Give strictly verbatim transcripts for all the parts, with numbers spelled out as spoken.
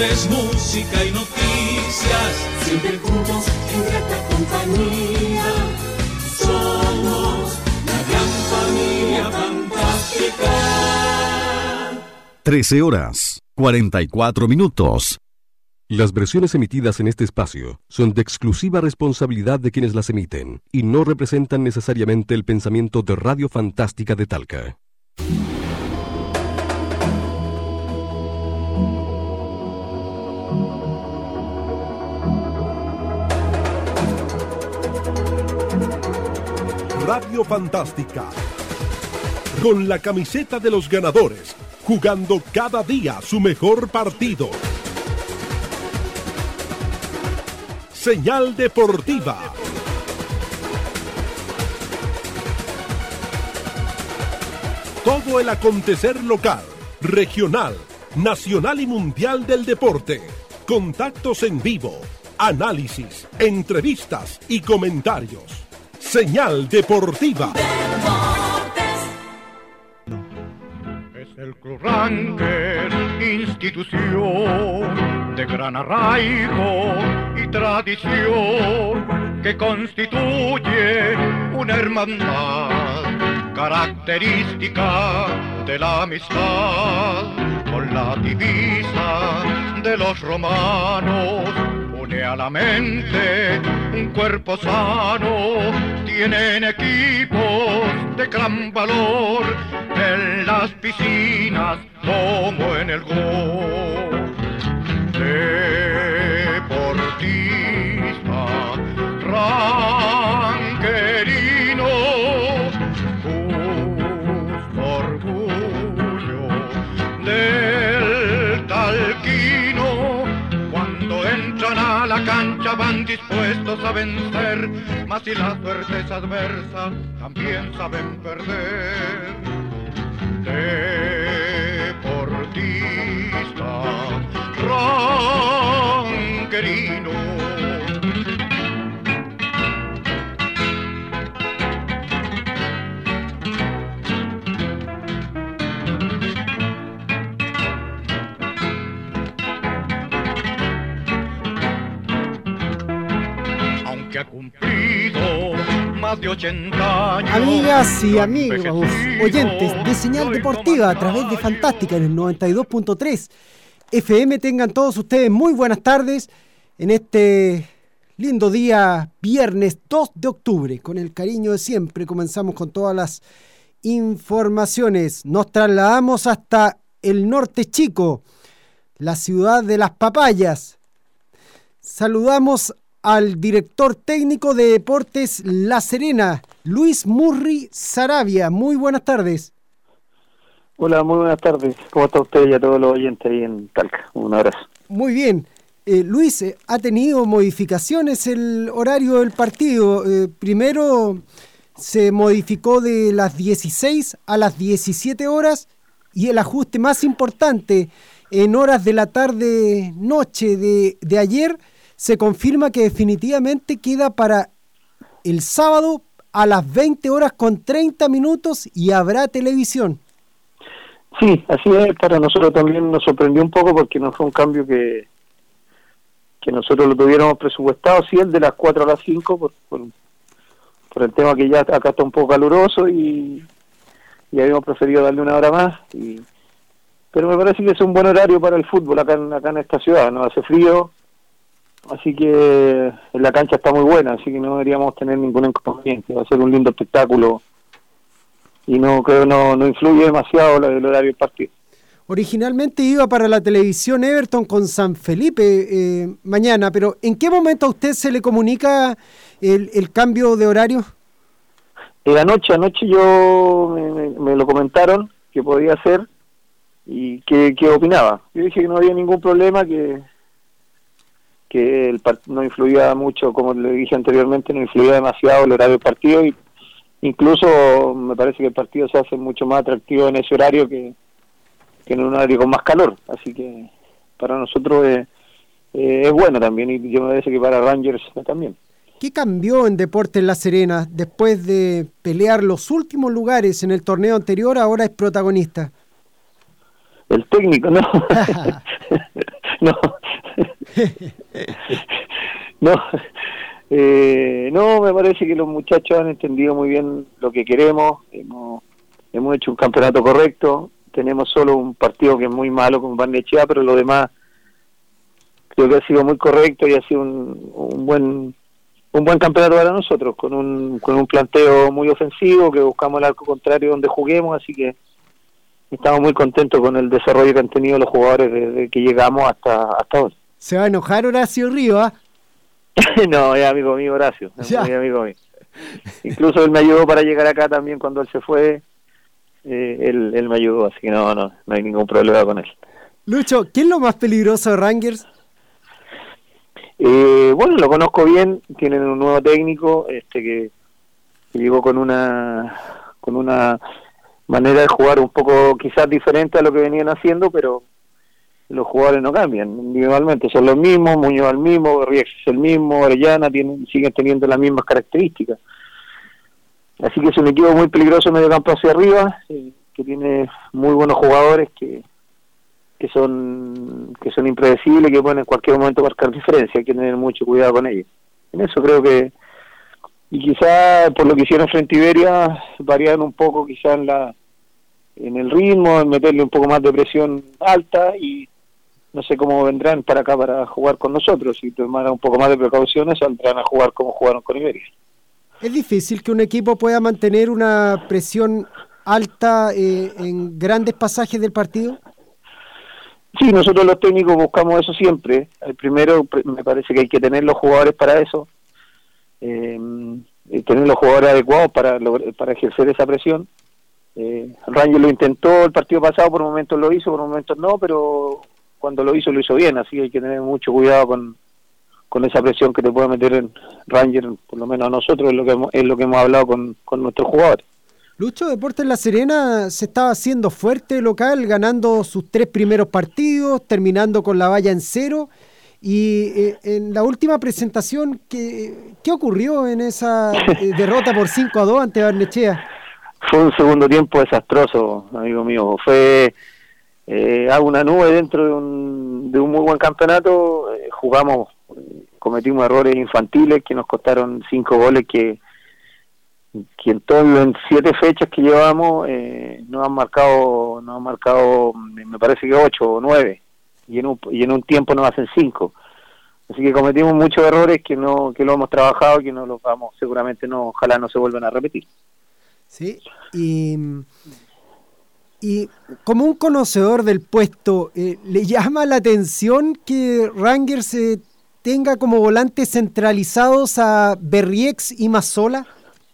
deportes, música y noticias, siempre juntos en grata compañía. Somos la gran familia fantástica. trece horas, cuarenta y cuatro minutos. Las versiones emitidas en este espacio son de exclusiva responsabilidad de quienes las emiten y no representan necesariamente el pensamiento de Radio Fantástica de Talca. Radio Fantástica, con la camiseta de los ganadores, jugando cada día su mejor partido. Señal Deportiva. Todo el acontecer local, regional, nacional y mundial del deporte. Contactos en vivo, análisis, entrevistas y comentarios. Señal Deportiva. Es el Club Ranker, institución de gran arraigo y tradición que constituye una hermandad característica de la amistad. Con la divisa de los romanos une a la mente un cuerpo sano. Tienen equipos de gran valor en las piscinas como en el gol. Deportista ranquerino, justo orgullo del talquino. Cuando entran a la cancha van dispuestos a vencer, mas si la suerte es adversa también saben perder. Deportista ranquerino. Aunque ha cumplido más de ochenta años. Amigas y amigos, oyentes de Señal Deportiva a través de Fantástica en el noventa y dos punto tres F M, tengan todos ustedes muy buenas tardes en este lindo día, viernes dos de octubre. Con el cariño de siempre comenzamos con todas las informaciones. Nos trasladamos hasta el norte chico, la ciudad de las papayas. Saludamos al director técnico de Deportes La Serena, Luis Murri Saravia. Muy buenas tardes. Hola, muy buenas tardes. ¿Cómo está usted y a todos los oyentes ahí en Talca? Un abrazo. Muy bien. Eh, Luis, eh, ¿ha tenido modificaciones el horario del partido? Eh, primero se modificó de las dieciséis a las diecisiete horas y el ajuste más importante en horas de la tarde-noche de, de ayer se confirma que definitivamente queda para el sábado a las veinte horas con treinta minutos y habrá televisión. Sí, así es. Para nosotros también nos sorprendió un poco porque no fue un cambio que que nosotros lo tuviéramos presupuestado, sí, el de las cuatro a las cinco, por, por, por el tema que ya acá está un poco caluroso y, y habíamos preferido darle una hora más. Y, pero me parece que es un buen horario para el fútbol acá en, acá en esta ciudad, no hace frío. Así que la cancha está muy buena, así que no deberíamos tener ningún inconveniente. Va a ser un lindo espectáculo y no creo no no influye demasiado el horario del partido. Originalmente iba para la televisión Everton con San Felipe eh, mañana, pero ¿en qué momento a usted se le comunica el, el cambio de horario? En la noche, anoche yo me, me, me lo comentaron que podía ser y que, que opinaba. Yo dije que no había ningún problema, que que el part- no influía mucho, como le dije anteriormente, no influía demasiado el horario del partido y incluso me parece que el partido se hace mucho más atractivo en ese horario que, que en un horario con más calor, así que para nosotros es, eh, es bueno también y yo me parece que para Rangers también. ¿Qué cambió en Deportes La Serena después de pelear los últimos lugares en el torneo anterior? Ahora es protagonista. El técnico, ¿no? no. no. Eh, no, me parece que los muchachos han entendido muy bien lo que queremos. Hemos, hemos hecho un campeonato correcto. Tenemos solo un partido que es muy malo con Barnechea, pero lo demás creo que ha sido muy correcto y ha sido un, un buen un buen campeonato para nosotros, con un con un planteo muy ofensivo, que buscamos el arco contrario donde juguemos, así que estamos muy contentos con el desarrollo que han tenido los jugadores desde que llegamos hasta hasta ahora. ¿Se va a enojar Horacio Rivas? No, es amigo mío Horacio, es ya. muy amigo mío. Incluso él me ayudó para llegar acá también cuando él se fue, eh, él, él me ayudó, así que no, no, no hay ningún problema con él. Lucho, ¿qué es lo más peligroso de Rangers? Eh, bueno, lo conozco bien, tienen un nuevo técnico, este que, que llegó con una con una manera de jugar un poco quizás diferente a lo que venían haciendo, pero los jugadores no cambian individualmente, son los mismos, Muñoz el mismo, Riex es el mismo, Orellana tienen, siguen teniendo las mismas características. Así que es un equipo muy peligroso en medio campo hacia arriba, eh, que tiene muy buenos jugadores que que son que son impredecibles, que pueden en cualquier momento marcar diferencia, hay que tener mucho cuidado con ellos. En eso creo que, y quizá por lo que hicieron frente a Iberia, variaron un poco quizá en la en el ritmo, en meterle un poco más de presión alta, y no sé cómo vendrán para acá para jugar con nosotros, si tomaran un poco más de precauciones, saldrán a jugar como jugaron con Iberia. ¿Es difícil que un equipo pueda mantener una presión alta eh, en grandes pasajes del partido? Sí, nosotros los técnicos buscamos eso siempre. El primero, me parece que hay que tener los jugadores para eso, eh, tener los jugadores adecuados para para ejercer esa presión. Eh, Rangers lo intentó el partido pasado, por momentos lo hizo, por momentos no, pero cuando lo hizo, lo hizo bien, así que hay que tener mucho cuidado con, con esa presión que te puede meter en Rangers, por lo menos a nosotros, es lo que hemos, es lo que hemos hablado con, con nuestros jugadores. Lucho, Deportes La Serena se estaba haciendo fuerte local, ganando sus tres primeros partidos, terminando con la valla en cero, y eh, en la última presentación, ¿qué, qué ocurrió en esa eh, derrota por cinco a dos ante Barnechea? Fue un segundo tiempo desastroso, amigo mío. Fue eh, una nube dentro de un, de un muy buen campeonato. Eh, jugamos, eh, cometimos errores infantiles que nos costaron cinco goles que que en todas las siete fechas que llevamos eh, nos han marcado, nos han marcado, me parece que ocho o nueve, y en un, y en un tiempo nos hacen cinco. Así que cometimos muchos errores que no, que lo hemos trabajado y que no los vamos, seguramente no, ojalá no se vuelvan a repetir. Sí, y, y como un conocedor del puesto, eh, ¿le llama la atención que Rangers eh, tenga como volantes centralizados a Berriex y Mazzola?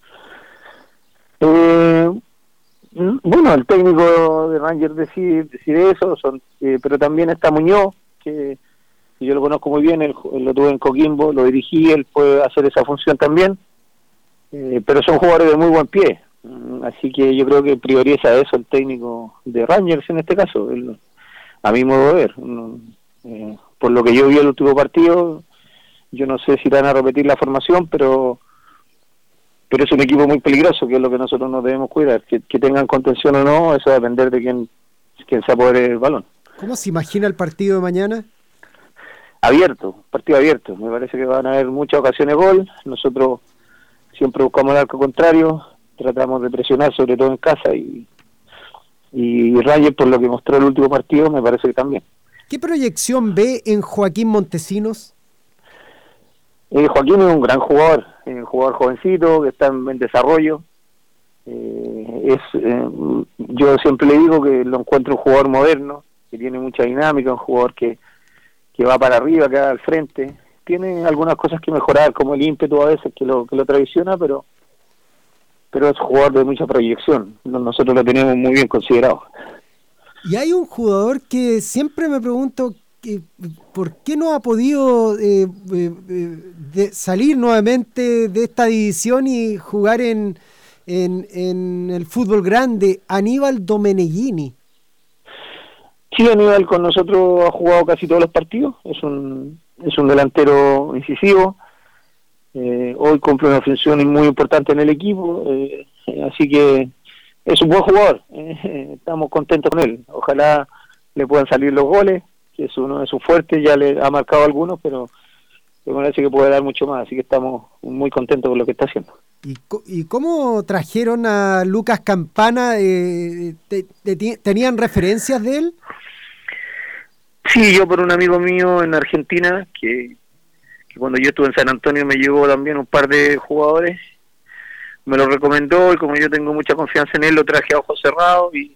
Eh, bueno, el técnico de Rangers decide, decide eso, son, eh, pero también está Muñoz, que, que yo lo conozco muy bien, él, él lo tuve en Coquimbo, lo dirigí, él puede hacer esa función también, eh, pero son jugadores de muy buen pie, así que yo creo que prioriza eso el técnico de Rangers en este caso, él, a mi modo de ver. Eh, por lo que yo vi el último partido, yo no sé si van a repetir la formación, pero pero es un equipo muy peligroso, que es lo que nosotros nos debemos cuidar. Que, que tengan contención o no, eso va a depender de quién, quién se apodere el balón. ¿Cómo se imagina el partido de mañana? Abierto, partido abierto. Me parece que van a haber muchas ocasiones de gol. Nosotros siempre buscamos el arco contrario, tratamos de presionar, sobre todo en casa, y, y Rangers, por lo que mostró el último partido, me parece que también. ¿Qué proyección ve en Joaquín Montesinos? Eh, Joaquín es un gran jugador, es un jugador jovencito que está en, en desarrollo. Eh, es eh, yo siempre le digo que lo encuentro un jugador moderno, que tiene mucha dinámica, un jugador que, que va para arriba, que va al frente. Tiene algunas cosas que mejorar, como el ímpetu a veces que lo que lo traiciona, pero pero es un jugador de mucha proyección. Nosotros lo tenemos muy bien considerado. Y hay un jugador que siempre me pregunto que, ¿por qué no ha podido eh, eh, de salir nuevamente de esta división y jugar en, en, en el fútbol grande? Aníbal Domeneghini. Sí, Aníbal con nosotros ha jugado casi todos los partidos, es un es un delantero incisivo, eh, hoy cumple una función muy importante en el equipo, eh, así que es un buen jugador, eh, estamos contentos con él, ojalá le puedan salir los goles, que es uno de sus fuertes, ya le ha marcado algunos, pero me parece que puede dar mucho más, así que estamos muy contentos con lo que está haciendo. ¿Y, y cómo trajeron a Lucas Campana? Eh, te, te, ¿Tenían referencias de él? Sí, yo por un amigo mío en Argentina, que, que cuando yo estuve en San Antonio me llegó también un par de jugadores, me lo recomendó y como yo tengo mucha confianza en él, lo traje a ojos cerrados y,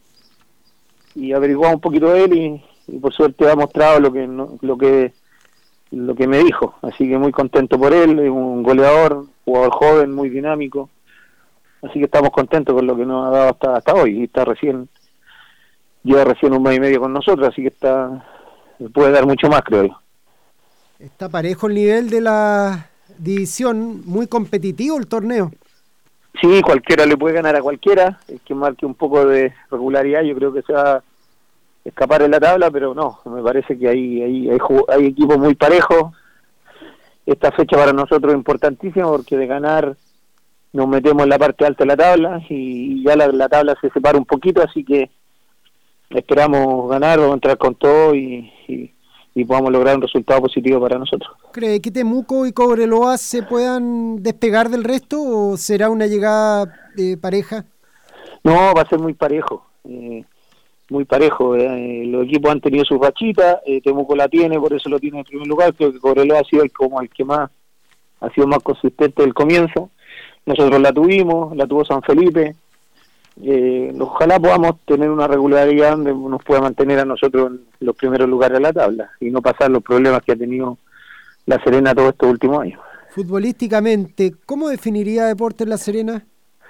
y averiguamos un poquito de él y, y por suerte ha mostrado lo que no, lo que lo que me dijo, así que muy contento por él, es un goleador, jugador joven, muy dinámico, así que estamos contentos con lo que nos ha dado hasta hasta hoy, y está recién, lleva recién un mes y medio con nosotros, así que está puede dar mucho más, creo yo. Está parejo el nivel de la división, muy competitivo el torneo. Sí, cualquiera le puede ganar a cualquiera, el que marque un poco de regularidad, yo creo que se va a escapar en la tabla, pero no, me parece que hay, hay, hay, hay equipos muy parejos. Esta fecha para nosotros es importantísima porque de ganar nos metemos en la parte alta de la tabla y ya la, la tabla se separa un poquito, así que esperamos ganar, vamos a entrar con todo y, y, y podamos lograr un resultado positivo para nosotros. ¿Cree que Temuco y Cobreloa se puedan despegar del resto o será una llegada eh, pareja? No, va a ser muy parejo. Eh, muy parejo, eh, los equipos han tenido sus rachitas, eh, Temuco la tiene, por eso lo tiene en primer lugar, creo que Cobreloa ha sido el, como el que más ha sido más consistente del comienzo, nosotros la tuvimos, la tuvo San Felipe, eh, ojalá podamos tener una regularidad donde nos pueda mantener a nosotros en los primeros lugares de la tabla y no pasar los problemas que ha tenido La Serena todos estos últimos años. Futbolísticamente, ¿cómo definiría Deportes La Serena?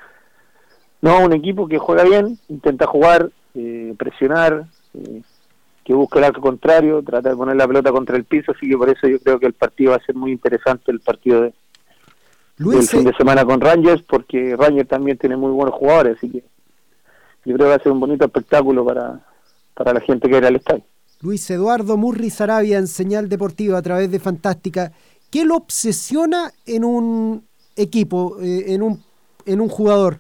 No, un equipo que juega bien, intenta jugar, Eh, presionar, eh, que busque el arco contrario, trata de poner la pelota contra el piso, así que por eso yo creo que el partido va a ser muy interesante, el partido de, Luis, del fin de semana con Rangers, porque Rangers también tiene muy buenos jugadores, así que yo creo que va a ser un bonito espectáculo para, para la gente que era al estadio. Luis Eduardo Murri Sarabia en Señal Deportiva a través de Fantástica, ¿qué lo obsesiona en un equipo, eh, en un en un jugador?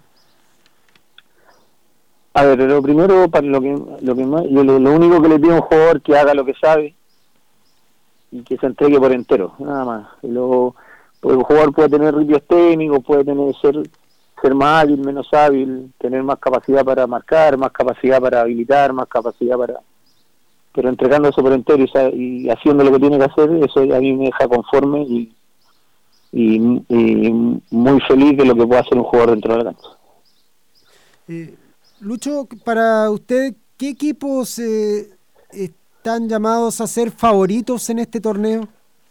A ver, lo primero, para lo que lo que más, yo lo, lo único que le pido a un jugador que haga lo que sabe y que se entregue por entero, nada más. Lo, porque el jugador puede tener ritmos técnicos, puede tener ser ser más hábil, menos hábil, tener más capacidad para marcar, más capacidad para habilitar, más capacidad para... Pero entregándose por entero y, y haciendo lo que tiene que hacer, eso a mí me deja conforme y, y, y muy feliz de lo que pueda hacer un jugador dentro de la cancha. Eh... Lucho, para usted, ¿qué equipos eh, están llamados a ser favoritos en este torneo?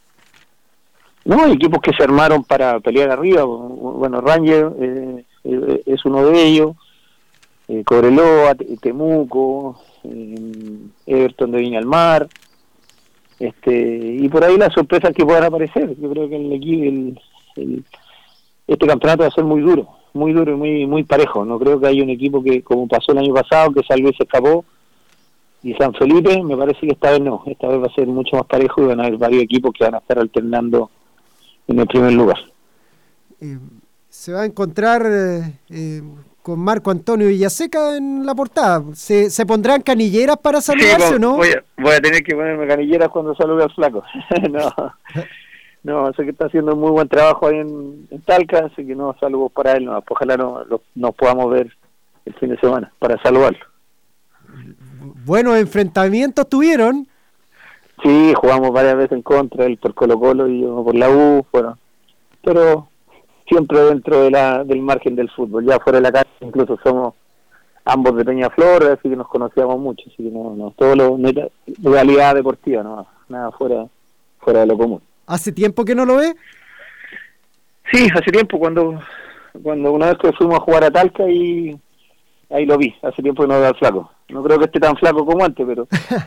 No, hay equipos que se armaron para pelear arriba. Bueno, Rangers eh, eh, es uno de ellos, eh, Cobreloa, Temuco, eh, Everton de Viña del Mar, este, y por ahí las sorpresas que puedan aparecer. Yo creo que el, el, el, este campeonato va a ser muy duro. muy duro y muy muy parejo, no creo que haya un equipo que, como pasó el año pasado, que San Luis se escapó, y San Felipe, me parece que esta vez no, esta vez va a ser mucho más parejo y van a haber varios equipos que van a estar alternando en el primer lugar. Eh, se va a encontrar eh, eh, con Marco Antonio Villaseca en la portada, ¿se, se pondrán canilleras para saludarse sí, o no? Voy a, voy a tener que ponerme canilleras cuando salude al flaco, no... No, sé que está haciendo muy buen trabajo ahí en, en Talca, así que no, saludos para él, no, ojalá no, lo, nos podamos ver el fin de semana para saludarlo. Buenos enfrentamientos tuvieron. Sí, jugamos varias veces en contra, él por Colo Colo y yo por la U, bueno, pero siempre dentro de la del margen del fútbol, ya fuera de la cancha, incluso somos ambos de Peñaflor, así que nos conocíamos mucho, así que no, no todo lo, no era realidad deportiva, no, nada fuera, fuera de lo común. ¿Hace tiempo que no lo ve? Sí, hace tiempo, cuando cuando una vez que fuimos a jugar a Talca y ahí lo vi, hace tiempo que no veo al flaco. No creo que esté tan flaco como antes, pero...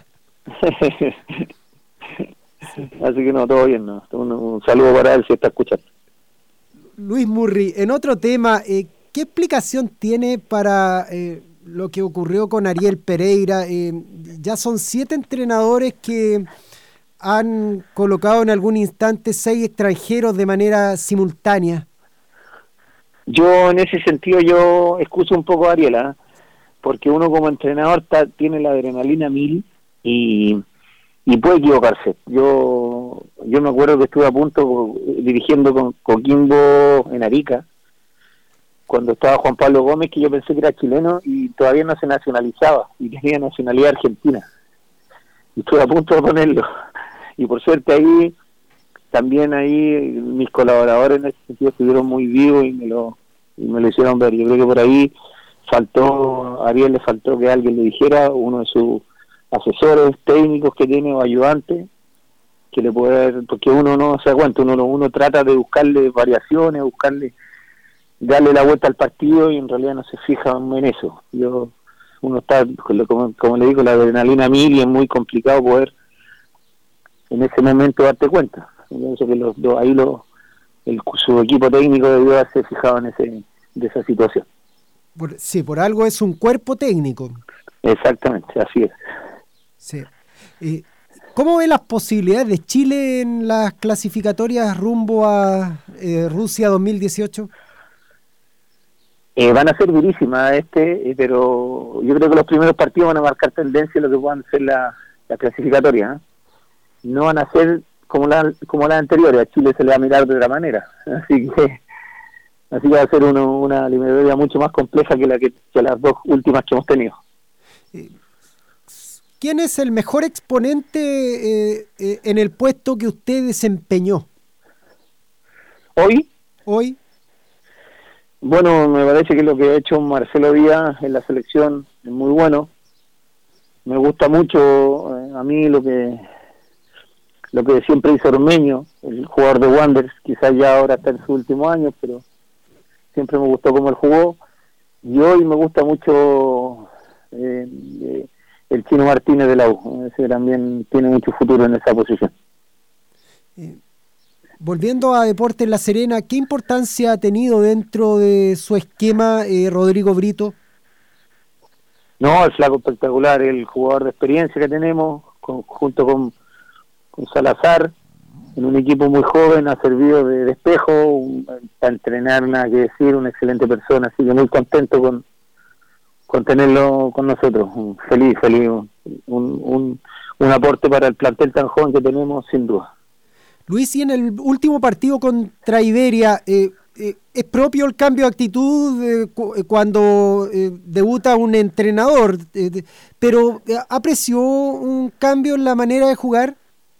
Así que no, todo bien, ¿no? Un, un saludo para él si está escuchando. Luis Murri, en otro tema, eh, ¿qué explicación tiene para eh, lo que ocurrió con Ariel Pereira? Eh, ya son siete entrenadores que... han colocado en algún instante seis extranjeros de manera simultánea. Yo en ese sentido yo excuso un poco a Ariela, porque uno como entrenador ta, tiene la adrenalina mil y, y puede equivocarse. Yo yo me acuerdo que estuve a punto dirigiendo con Coquimbo en Arica, cuando estaba Juan Pablo Gómez, que yo pensé que era chileno y todavía no se nacionalizaba, y tenía nacionalidad argentina. Y estuve a punto de ponerlo. Y por suerte ahí, también ahí mis colaboradores en ese sentido estuvieron muy vivos y me lo, y me lo hicieron ver. Yo creo que por ahí faltó, a Ariel le faltó que alguien le dijera, uno de sus asesores técnicos que tiene o ayudantes, que le puede, porque uno no se da cuenta, uno, uno trata de buscarle variaciones, buscarle, darle la vuelta al partido y en realidad no se fija en eso. Yo uno está, como, como le digo, la adrenalina mil y es muy complicado poder en ese momento darte cuenta. Entonces que los, los, ahí los, el, su equipo técnico debió haberse fijado en ese, de esa situación. Por, sí, por algo es un cuerpo técnico. Exactamente, así es. Sí. Eh, ¿Cómo ve las posibilidades de Chile en las clasificatorias rumbo a eh, Rusia dos mil dieciocho? Eh, van a ser durísimas, este, eh, pero yo creo que los primeros partidos van a marcar tendencia a lo que puedan ser la, la clasificatoria. ¿eh? No van a ser como la como las anteriores, a Chile se le va a mirar de otra manera. Así que así que va a ser uno, una eliminatoria mucho más compleja que, la que, que las dos últimas que hemos tenido. ¿Quién es el mejor exponente eh, eh, en el puesto que usted desempeñó? ¿Hoy? ¿Hoy? Bueno, me parece que lo que ha hecho Marcelo Díaz en la selección es muy bueno. Me gusta mucho eh, a mí lo que lo que siempre hizo Ormeño, el jugador de Wanderers, quizás ya ahora está en sus últimos años, pero siempre me gustó cómo él jugó. Y hoy me gusta mucho eh, eh, el Chino Martínez de la U. Ese también tiene mucho futuro en esa posición. Eh. Volviendo a Deportes La Serena, ¿qué importancia ha tenido dentro de su esquema eh, Rodrigo Brito? No, el flaco espectacular, el jugador de experiencia que tenemos, con, junto con, con Salazar, en un equipo muy joven, ha servido de, de espejo, un, para entrenar, nada que decir, una excelente persona, así que muy contento con, con tenerlo con nosotros, feliz, feliz, un, un, un aporte para el plantel tan joven que tenemos, sin duda. Luis, y en el último partido contra Iberia, eh, eh, ¿es propio el cambio de actitud eh, cu- cuando eh, debuta un entrenador? Eh, de, pero eh, ¿apreció un cambio en la manera de jugar?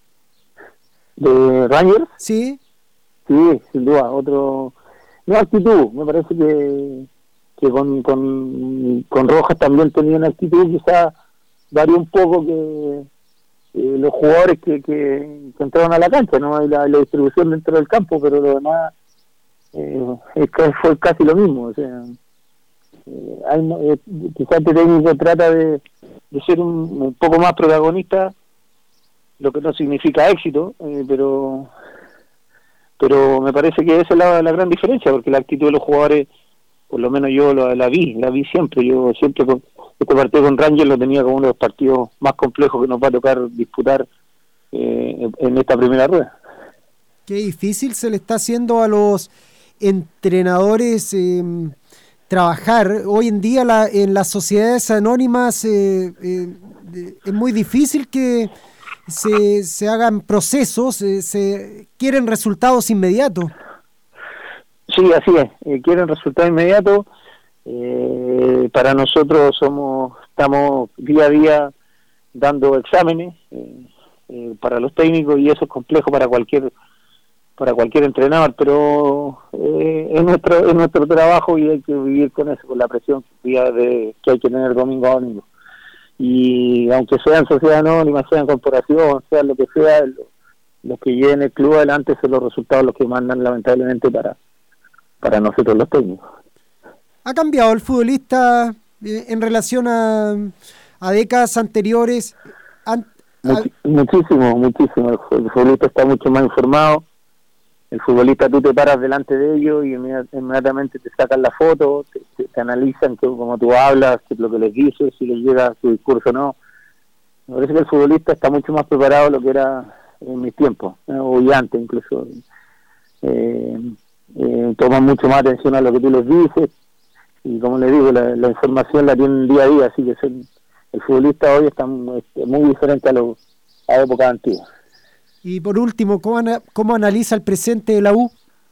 ¿De Rangers? Sí. Sí, sin duda, otro... No, actitud, me parece que, que con, con, con Rojas también tenía una actitud, quizá varió un poco que... Eh, los jugadores que, que, que entraron a la cancha, no hay la, la distribución dentro del campo, pero lo demás eh, es que fue casi lo mismo. O sea, eh, hay, eh, quizás este técnico trata de, de ser un, un poco más protagonista, lo que no significa éxito, eh, pero pero me parece que esa es la, la gran diferencia, porque la actitud de los jugadores, por lo menos yo la, la vi, la vi siempre. Yo siempre con, este partido con Rangers lo tenía como uno de los partidos más complejos que nos va a tocar disputar eh, en esta primera rueda. Qué difícil se le está haciendo a los entrenadores eh, trabajar. Hoy en día la, en las sociedades anónimas eh, eh, es muy difícil que se, se hagan procesos, eh, se quieren resultados inmediatos. Sí, así es, eh, quieren resultados inmediatos. Eh, para nosotros somos estamos día a día dando exámenes eh, eh, para los técnicos, y eso es complejo para cualquier para cualquier entrenador, pero eh, es nuestro es nuestro trabajo y hay que vivir con eso, con la presión día de, que hay que tener domingo a domingo. Y aunque sean sociedad anónima, sean corporación, sea lo que sea, lo, los que lleven el club adelante son los resultados los que mandan lamentablemente para para nosotros los técnicos. ¿Ha cambiado el futbolista eh, en relación a, a décadas anteriores? An- Much, muchísimo, muchísimo. El futbolista está mucho más informado. El futbolista, tú te paras delante de ellos y inmediatamente te sacan la foto, te, te, te analizan que, cómo tú hablas, que lo que les dices, si les llega tu discurso o no. Me parece que el futbolista está mucho más preparado de lo que era en mis tiempos, ¿eh? O antes incluso. Eh, eh, toman mucho más atención a lo que tú les dices. Y como les digo, la, la información la tienen día a día, así que el, el futbolista hoy está muy, muy diferente a lo, a épocas antiguas. Y por último, ¿cómo, ana- cómo analiza el presente de la U?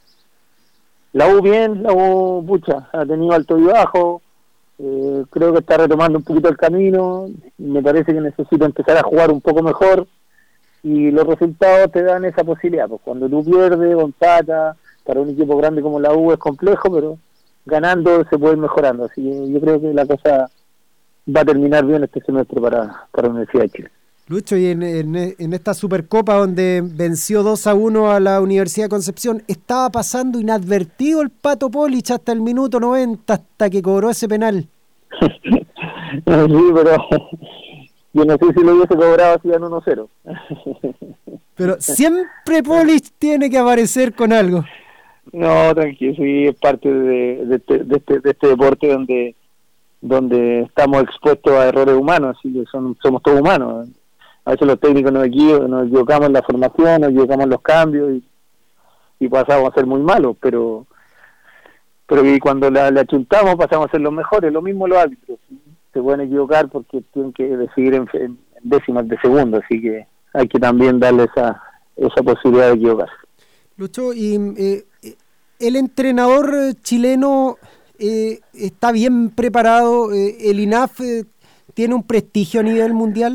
La U bien, la U, pucha, ha tenido alto y bajo, eh, creo que está retomando un poquito el camino, me parece que necesita empezar a jugar un poco mejor, y los resultados te dan esa posibilidad, pues cuando tú pierdes o empatas, para un equipo grande como la U es complejo, pero ganando se puede ir mejorando, así que yo creo que la cosa va a terminar bien este semestre para, para la Universidad de Chile. Lucho, y en, en, en esta Supercopa donde venció dos a uno a la Universidad de Concepción, estaba pasando inadvertido el Pato Polich hasta el minuto noventa, hasta que cobró ese penal. Sí, pero yo no sé si lo hubiese cobrado así en uno cero. Pero siempre Polich tiene que aparecer con algo. No, tranquilo, sí, es parte de, de, este, de, este, de este deporte donde donde estamos expuestos a errores humanos, así que son, somos todos humanos. A veces los técnicos nos equivocamos, nos equivocamos en la formación, nos equivocamos en los cambios y, y pasamos a ser muy malos, pero pero y cuando la, la chuntamos pasamos a ser los mejores. Lo mismo los árbitros, se pueden equivocar porque tienen que decidir en, en décimas de segundo, así que hay que también darle esa, esa posibilidad de equivocarse. Lucho, y eh, el entrenador chileno eh, está bien preparado, eh, el I N A F eh, tiene un prestigio a nivel mundial.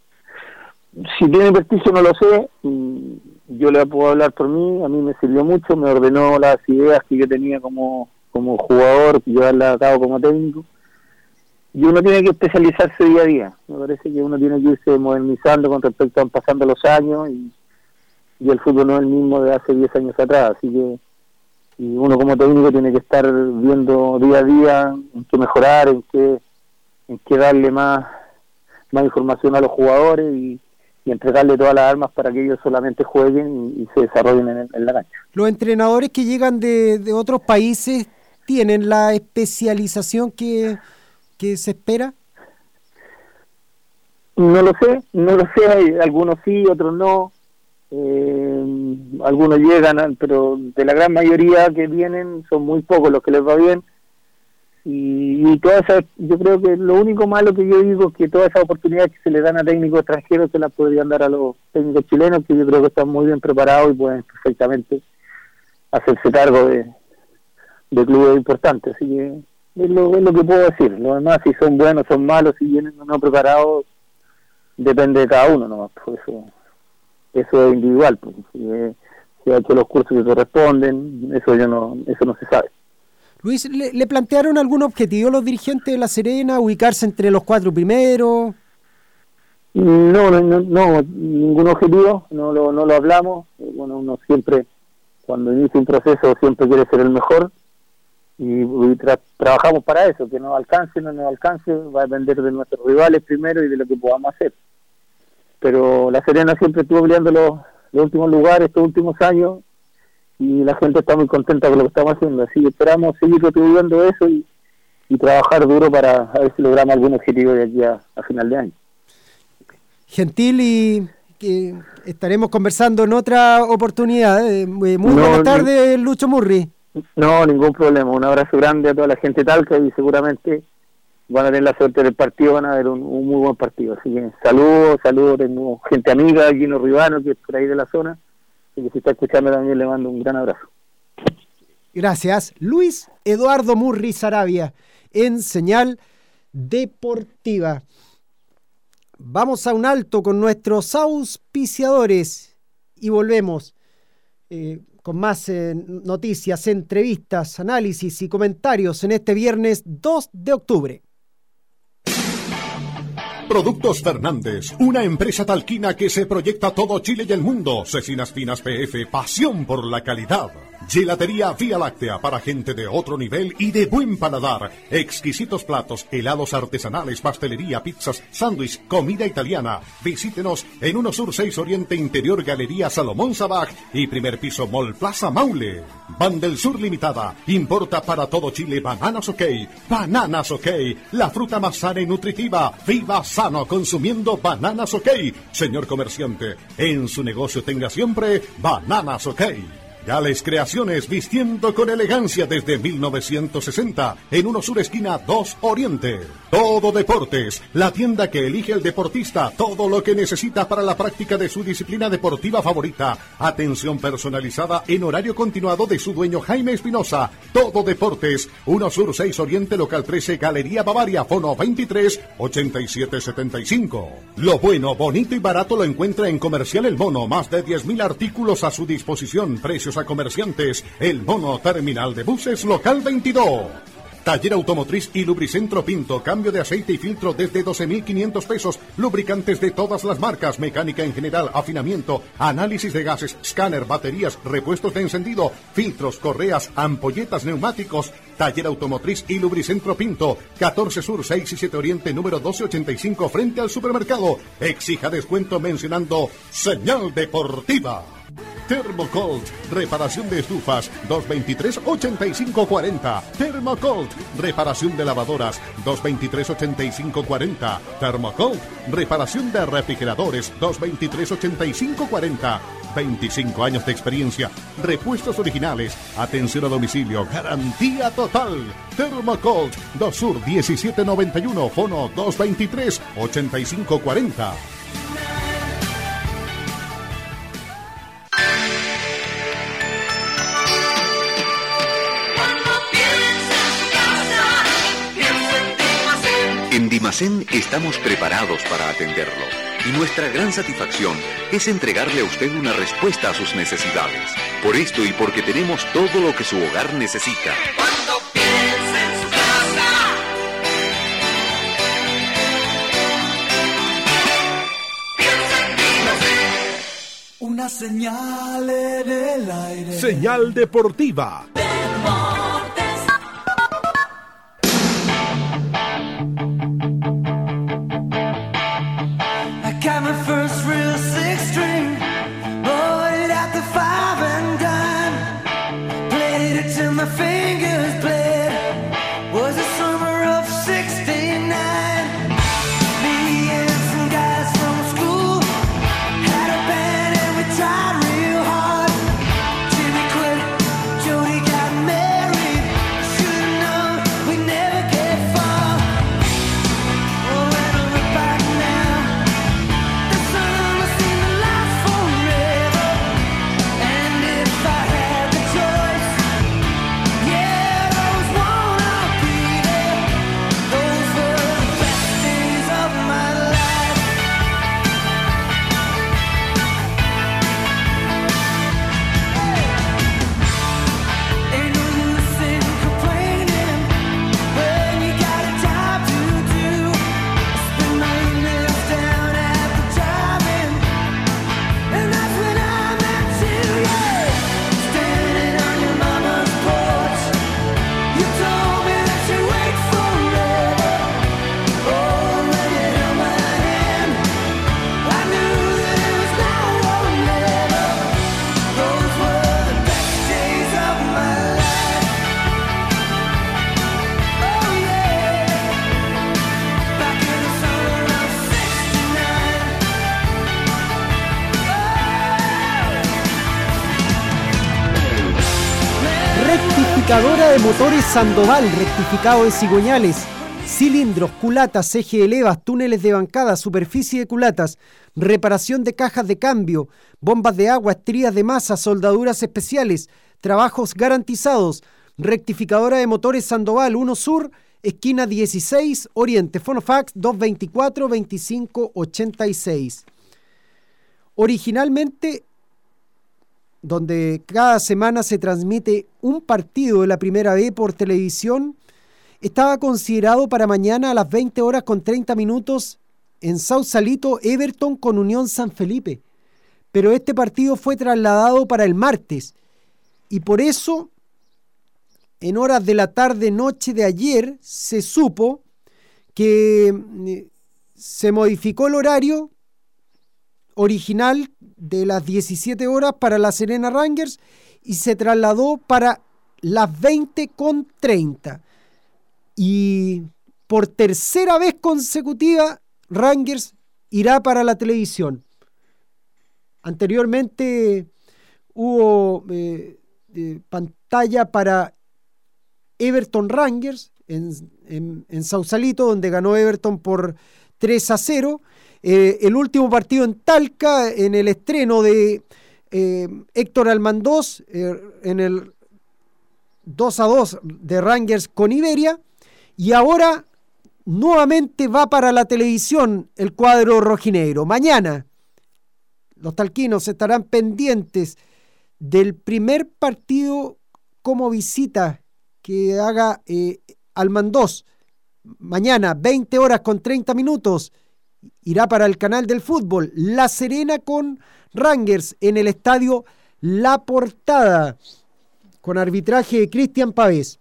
Si tiene prestigio no lo sé, yo le puedo hablar por mí, a mí me sirvió mucho, me ordenó las ideas que yo tenía como, como jugador, llevarlas a cabo como técnico, y uno tiene que especializarse día a día, me parece que uno tiene que irse modernizando con respecto a pasando los años, y, y el fútbol no es el mismo de hace diez años atrás, así que y uno como técnico tiene que estar viendo día a día en qué mejorar, en qué, en qué darle más, más información a los jugadores, y y entregarle todas las armas para que ellos solamente jueguen y, y se desarrollen en, en la cancha. ¿Los entrenadores que llegan de, de otros países tienen la especialización que, que se espera? No lo sé, no lo sé, algunos sí, otros no, eh, algunos llegan, pero de la gran mayoría que vienen son muy pocos los que les va bien. Y, y todas esas, yo creo que lo único malo que yo digo es que todas esas oportunidades que se le dan a técnicos extranjeros se las podrían dar a los técnicos chilenos, que yo creo que están muy bien preparados y pueden perfectamente hacerse cargo de, de clubes importantes. Así que es lo, es lo que puedo decir. Lo demás, si son buenos, son malos, si vienen o no preparados, depende de cada uno nomás. Por eso, eso es individual. Pues. Si, eh, si ha hecho los cursos que corresponden, eso yo no, eso no se sabe. Luis, ¿le, ¿le plantearon algún objetivo a los dirigentes de La Serena? ¿Ubicarse entre los cuatro primeros? No, no, no, no ningún objetivo, no lo, no lo hablamos. Bueno, uno siempre, cuando inicia un proceso, siempre quiere ser el mejor y, y tra- trabajamos para eso, que nos alcance, no nos alcance, va a depender de nuestros rivales primero y de lo que podamos hacer. Pero La Serena siempre estuvo peleando los, los últimos lugares, estos últimos años, y la gente está muy contenta con lo que estamos haciendo, así que esperamos seguir retribuyendo eso y, y trabajar duro para a ver si logramos algún objetivo de aquí a, a final de año. Gentil, y que estaremos conversando en otra oportunidad. Eh, muy No, buenas tardes, Lucho Murri. No, ningún problema, un abrazo grande a toda la gente de Talca y seguramente van a tener la suerte del partido, van a ver un, un muy buen partido, así que saludos, saludos, tengo gente amiga, Gino Ribano, que es por ahí de la zona, y que si está escuchando también le mando un gran abrazo. Gracias. Luis Eduardo Murri Saravia, en Señal Deportiva. Vamos a un alto con nuestros auspiciadores y volvemos eh, con más eh, noticias, entrevistas, análisis y comentarios en este viernes dos de octubre. Productos Fernández, una empresa talquina que se proyecta a todo Chile y el mundo. Cecinas Finas P F, pasión por la calidad. Gelatería Vía Láctea, para gente de otro nivel y de buen paladar. Exquisitos platos, helados artesanales, pastelería, pizzas, sándwich, comida italiana. Visítenos en uno Sur seis Oriente Interior Galería Salomón Sabaj y primer piso Mall Plaza Maule. Ban del Sur Limitada, importa para todo Chile Bananas OK. Bananas OK, la fruta más sana y nutritiva. Viva sano consumiendo Bananas OK. Señor comerciante, en su negocio tenga siempre Bananas OK. Gales Creaciones, vistiendo con elegancia desde mil novecientos sesenta, en uno Sur esquina dos Oriente. Todo Deportes, la tienda que elige el deportista, todo lo que necesita para la práctica de su disciplina deportiva favorita. Atención personalizada en horario continuado de su dueño Jaime Espinosa. Todo Deportes, uno Sur seis Oriente, local trece, Galería Bavaria, fono veintitrés ochenta y siete setenta y cinco. Lo bueno, bonito y barato lo encuentra en Comercial El Mono, más de diez mil artículos a su disposición, precios a comerciantes. El Mono, terminal de buses, local veintidós. Taller automotriz y lubricentro Pinto, cambio de aceite y filtro desde doce mil quinientos pesos, lubricantes de todas las marcas, mecánica en general, afinamiento, análisis de gases, escáner, baterías, repuestos de encendido, filtros, correas, ampolletas, neumáticos. Taller automotriz y lubricentro Pinto, catorce Sur, seis y siete Oriente, número doce ochenta y cinco, frente al supermercado. Exija descuento mencionando Señal Deportiva. Thermocold, reparación de estufas, dos veintitrés ochenta y cinco cuarenta. Thermocold, reparación de lavadoras, dos veintitrés ochenta y cinco cuarenta. Thermocold, reparación de refrigeradores, dos veintitrés ochenta y cinco cuarenta. veinticinco años de experiencia, repuestos originales, atención a domicilio, garantía total. Thermocold, dos Sur diecisiete noventa y uno, fono dos veintitrés ochenta y cinco cuarenta. En Dimacén estamos preparados para atenderlo y nuestra gran satisfacción es entregarle a usted una respuesta a sus necesidades. Por esto y porque tenemos todo lo que su hogar necesita. Cuando piense en su casa, piensa en Dimacén. Una señal en el aire. Señal deportiva. Rectificadora de motores Sandoval, rectificado de cigüeñales, cilindros, culatas, eje de levas, túneles de bancada, superficie de culatas, reparación de cajas de cambio, bombas de agua, estrías de masa, soldaduras especiales, trabajos garantizados. Rectificadora de motores Sandoval, uno Sur, esquina dieciséis Oriente, Fonofax dos veinticuatro veinticinco ochenta y seis. Originalmente, donde cada semana se transmite un partido de la Primera B por televisión, estaba considerado para mañana a las veinte horas con treinta minutos en Sausalito, Everton con Unión San Felipe. Pero este partido fue trasladado para el martes y por eso en horas de la tarde-noche de ayer se supo que se modificó el horario original de las diecisiete horas para la Serena Rangers y se trasladó para las veinte con treinta. Y por tercera vez consecutiva, Rangers irá para la televisión. Anteriormente hubo eh, eh, pantalla para Everton Rangers en, en, en Sausalito, donde ganó Everton por tres a cero. Eh, el último partido en Talca, en el estreno de eh, Héctor Almandós, eh, en el dos a dos de Rangers con Iberia, y ahora nuevamente va para la televisión el cuadro rojinegro. Mañana los talquinos estarán pendientes del primer partido como visita que haga eh, Almandós. Mañana, veinte horas con treinta minutos, irá para el canal del fútbol La Serena con Rangers en el estadio La Portada, con arbitraje de Cristian Pavés.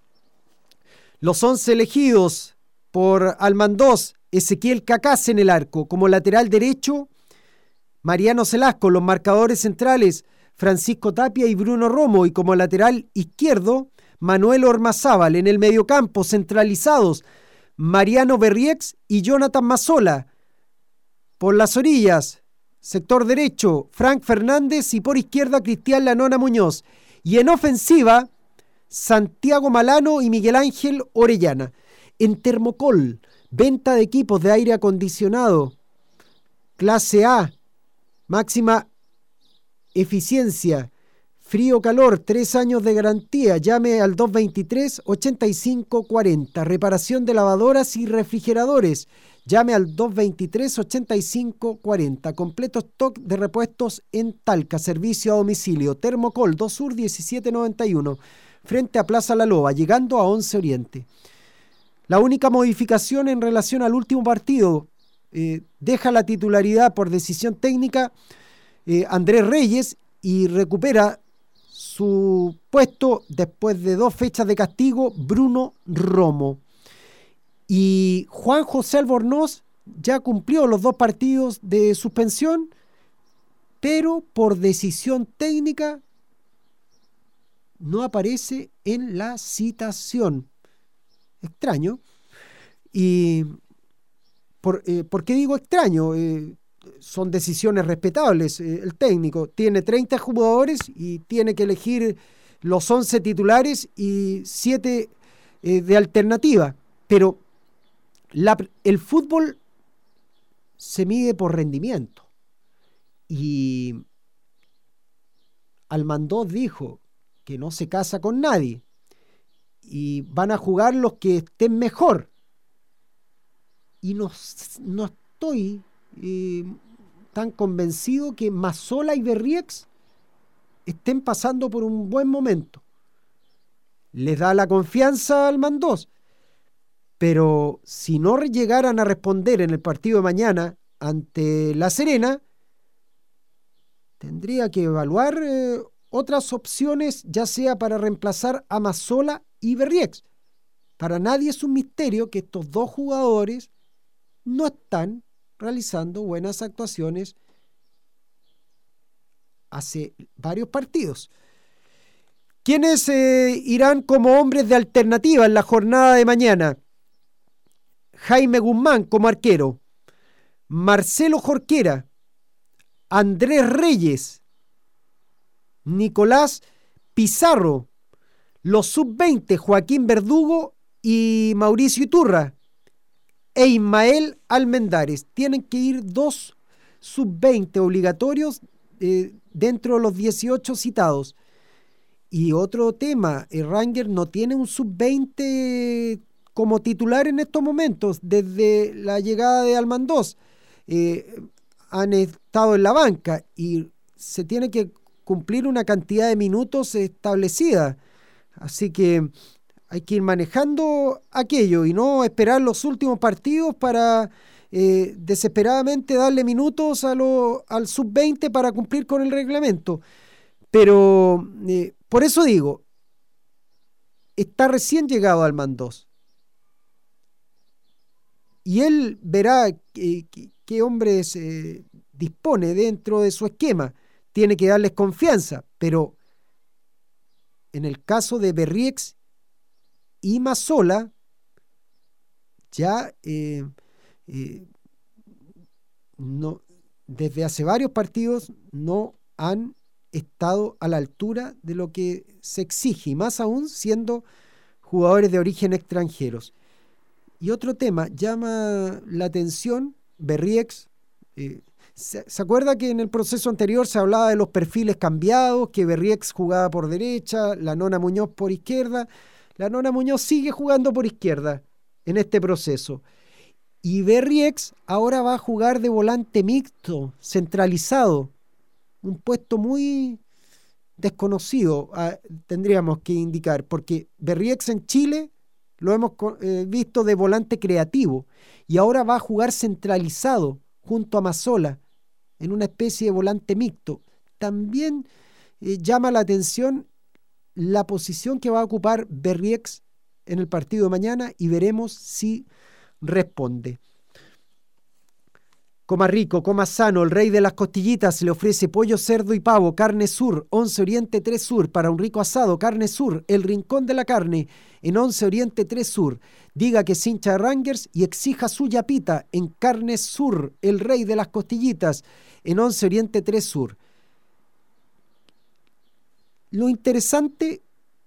Los once elegidos por Almandós: Ezequiel Cacás en el arco, como lateral derecho Mariano Celasco, los marcadores centrales Francisco Tapia y Bruno Romo, y como lateral izquierdo Manuel Ormazábal. En el mediocampo centralizados Mariano Berriex y Jonathan Mazzola. Por las orillas, sector derecho Frank Fernández, y por izquierda Cristian Lanona Muñoz. Y en ofensiva, Santiago Malano y Miguel Ángel Orellana. En Termocol, venta de equipos de aire acondicionado, clase A, máxima eficiencia, frío-calor, tres años de garantía. Llame al dos veintitrés, ochenta y cinco cuarenta. Reparación de lavadoras y refrigeradores. Llame al dos veintitrés, ochenta y cinco cuarenta. Completo stock de repuestos en Talca. Servicio a domicilio. Termocol, dos Sur diecisiete noventa y uno. Frente a Plaza La Loba, llegando a once Oriente. La única modificación en relación al último partido, eh, deja la titularidad por decisión técnica eh, Andrés Reyes, y recupera su puesto después de dos fechas de castigo Bruno Romo. Y Juan José Albornoz ya cumplió los dos partidos de suspensión, pero por decisión técnica no aparece en la citación. Extraño. Y por, eh, ¿por qué digo extraño? Eh, son decisiones respetables. Eh, el técnico tiene treinta jugadores y tiene que elegir los once titulares y siete eh, de alternativa. Pero la, el fútbol se mide por rendimiento. Y Almandós dijo que no se casa con nadie y van a jugar los que estén mejor. Y no, no estoy eh, tan convencido que Mazzola y Berriex estén pasando por un buen momento. Les da la confianza a Almandós, pero si no llegaran a responder en el partido de mañana ante La Serena, tendría que evaluar eh, otras opciones, ya sea para reemplazar a Mazzola y Berriex. Para nadie es un misterio que estos dos jugadores no están realizando buenas actuaciones hace varios partidos. ¿Quiénes eh, irán como hombres de alternativa en la jornada de mañana? Jaime Guzmán como arquero, Marcelo Jorquera, Andrés Reyes, Nicolás Pizarro, los sub veinte Joaquín Verdugo y Mauricio Iturra, e Ismael Almendares. Tienen que ir dos sub veinte obligatorios eh, dentro de los dieciocho citados. Y otro tema, el Rangers no tiene un sub veinte como titular en estos momentos. Desde la llegada de Almandós eh, han estado en la banca y se tiene que cumplir una cantidad de minutos establecida. Así que hay que ir manejando aquello y no esperar los últimos partidos para eh, desesperadamente darle minutos a lo, al sub veinte para cumplir con el reglamento. Pero eh, por eso digo, está recién llegado Almandós y él verá qué, qué, qué hombres eh, dispone dentro de su esquema. Tiene que darles confianza, pero en el caso de Berriex y Mazzola, ya eh, eh, no, desde hace varios partidos no han estado a la altura de lo que se exige, y más aún siendo jugadores de origen extranjeros. Y otro tema, llama la atención, Berriex, eh, ¿se, ¿se acuerda que en el proceso anterior se hablaba de los perfiles cambiados, que Berriex jugaba por derecha, la Nona Muñoz por izquierda? La Nona Muñoz sigue jugando por izquierda en este proceso. Y Berriex ahora va a jugar de volante mixto, centralizado, un puesto muy desconocido, ah, tendríamos que indicar, porque Berriex en Chile lo hemos eh, visto de volante creativo, y ahora va a jugar centralizado junto a Mazzola en una especie de volante mixto. También eh, llama la atención la posición que va a ocupar Berriex en el partido de mañana, y veremos si responde. Coma rico, coma sano, el rey de las costillitas le ofrece pollo, cerdo y pavo, carne sur, once Oriente tres Sur, para un rico asado, carne sur, el rincón de la carne, en once Oriente tres Sur. Diga que es hincha de Rangers y exija su yapita en carne sur, el rey de las costillitas, en once Oriente tres Sur. Lo interesante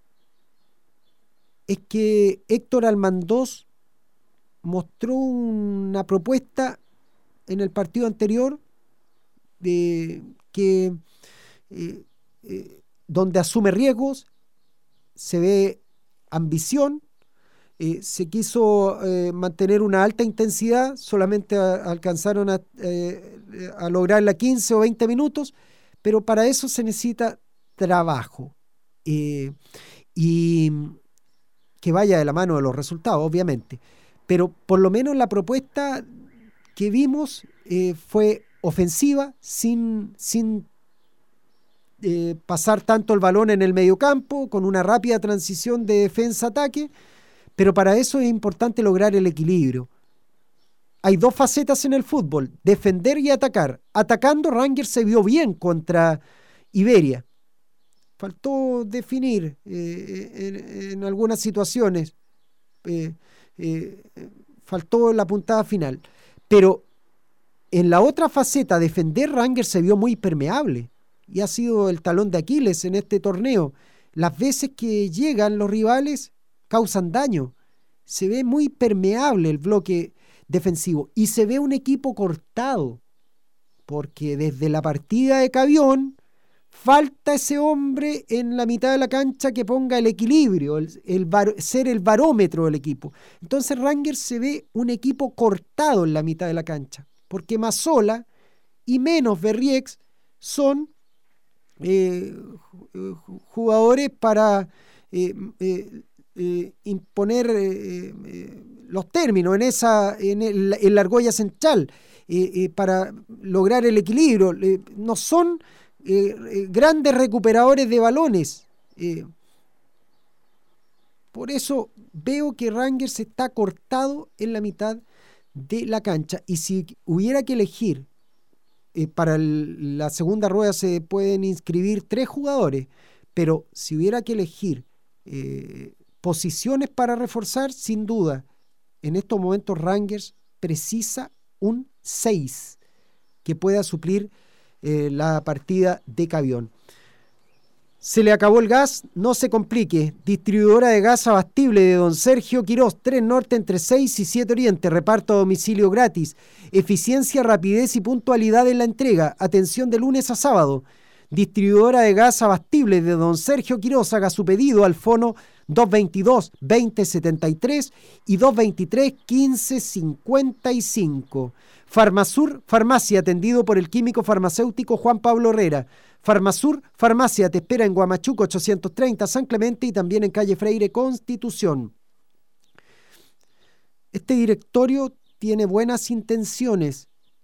es que Héctor Almandós mostró una propuesta en el partido anterior de que eh, eh, donde asume riesgos, se ve ambición, eh, se quiso eh, mantener una alta intensidad, solamente a, alcanzaron a, eh, a lograrla quince o veinte minutos, pero para eso se necesita trabajo eh, y que vaya de la mano de los resultados, obviamente, pero por lo menos la propuesta que vimos eh, fue ofensiva, sin, sin eh, pasar tanto el balón en el mediocampo, con una rápida transición de defensa-ataque, pero para eso es importante lograr el equilibrio. Hay dos facetas en el fútbol, defender y atacar. Atacando, Rangers se vio bien contra Iberia. Faltó definir eh, en, en algunas situaciones, eh, eh, faltó la puntada final. Pero en la otra faceta, defender, Rangers se vio muy permeable y ha sido el talón de Aquiles en este torneo. Las veces que llegan los rivales causan daño. Se ve muy permeable el bloque defensivo y se ve un equipo cortado, porque desde la partida de Cabión falta ese hombre en la mitad de la cancha que ponga el equilibrio, el, el bar, ser el barómetro del equipo. Entonces Rangers se ve un equipo cortado en la mitad de la cancha, porque Mazzola y menos Berriex son eh, jugadores para eh, eh, eh, imponer eh, eh, los términos en esa en, el, en la argolla central, eh, eh, para lograr el equilibrio. Eh, no son Eh, eh, grandes recuperadores de balones. Eh, por eso veo que Rangers está cortado en la mitad de la cancha, y si hubiera que elegir eh, para el, la segunda rueda se pueden inscribir tres jugadores, pero si hubiera que elegir eh, posiciones para reforzar, sin duda en estos momentos Rangers precisa un seis que pueda suplir Eh, la partida de Cabión. Se le acabó el gas, no se complique. Distribuidora de gas abastible de Don Sergio Quirós, tres Norte entre seis y siete Oriente. Reparto a domicilio gratis. Eficiencia, rapidez y puntualidad en la entrega. Atención de lunes a sábado. Distribuidora de gas abastible de Don Sergio Quirós. Haga su pedido al fono dos veintidós, veinte setenta y tres y dos veintitrés, quince cincuenta y cinco. Farmasur, farmacia, atendido por el químico farmacéutico Juan Pablo Herrera. Farmasur, farmacia, te espera en Guamachuco ochocientos treinta, San Clemente, y también en calle Freire Constitución. Este directorio tiene buenas intenciones.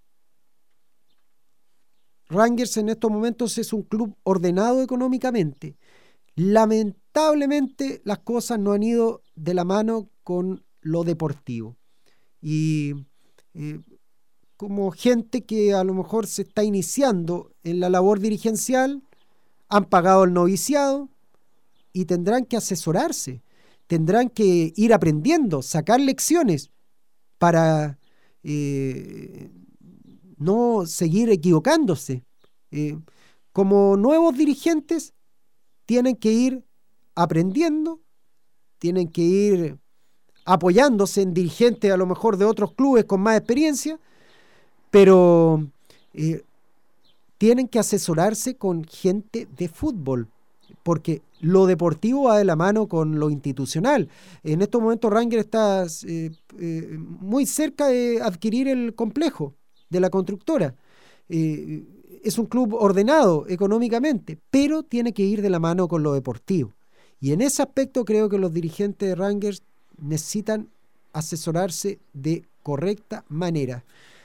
Rangers en estos momentos es un club ordenado económicamente. Lamentablemente las cosas no han ido de la mano con lo deportivo. Y eh, como gente que a lo mejor se está iniciando en la labor dirigencial, han pagado el noviciado y tendrán que asesorarse, tendrán que ir aprendiendo, sacar lecciones para eh, no seguir equivocándose. Eh, como nuevos dirigentes tienen que ir aprendiendo, tienen que ir apoyándose en dirigentes a lo mejor de otros clubes con más experiencia, pero eh, tienen que asesorarse con gente de fútbol, porque lo deportivo va de la mano con lo institucional. En estos momentos Rangers está eh, eh, muy cerca de adquirir el complejo de la constructora. Eh, es un club ordenado económicamente, pero tiene que ir de la mano con lo deportivo. Y en ese aspecto creo que los dirigentes de Rangers necesitan asesorarse de correcta manera.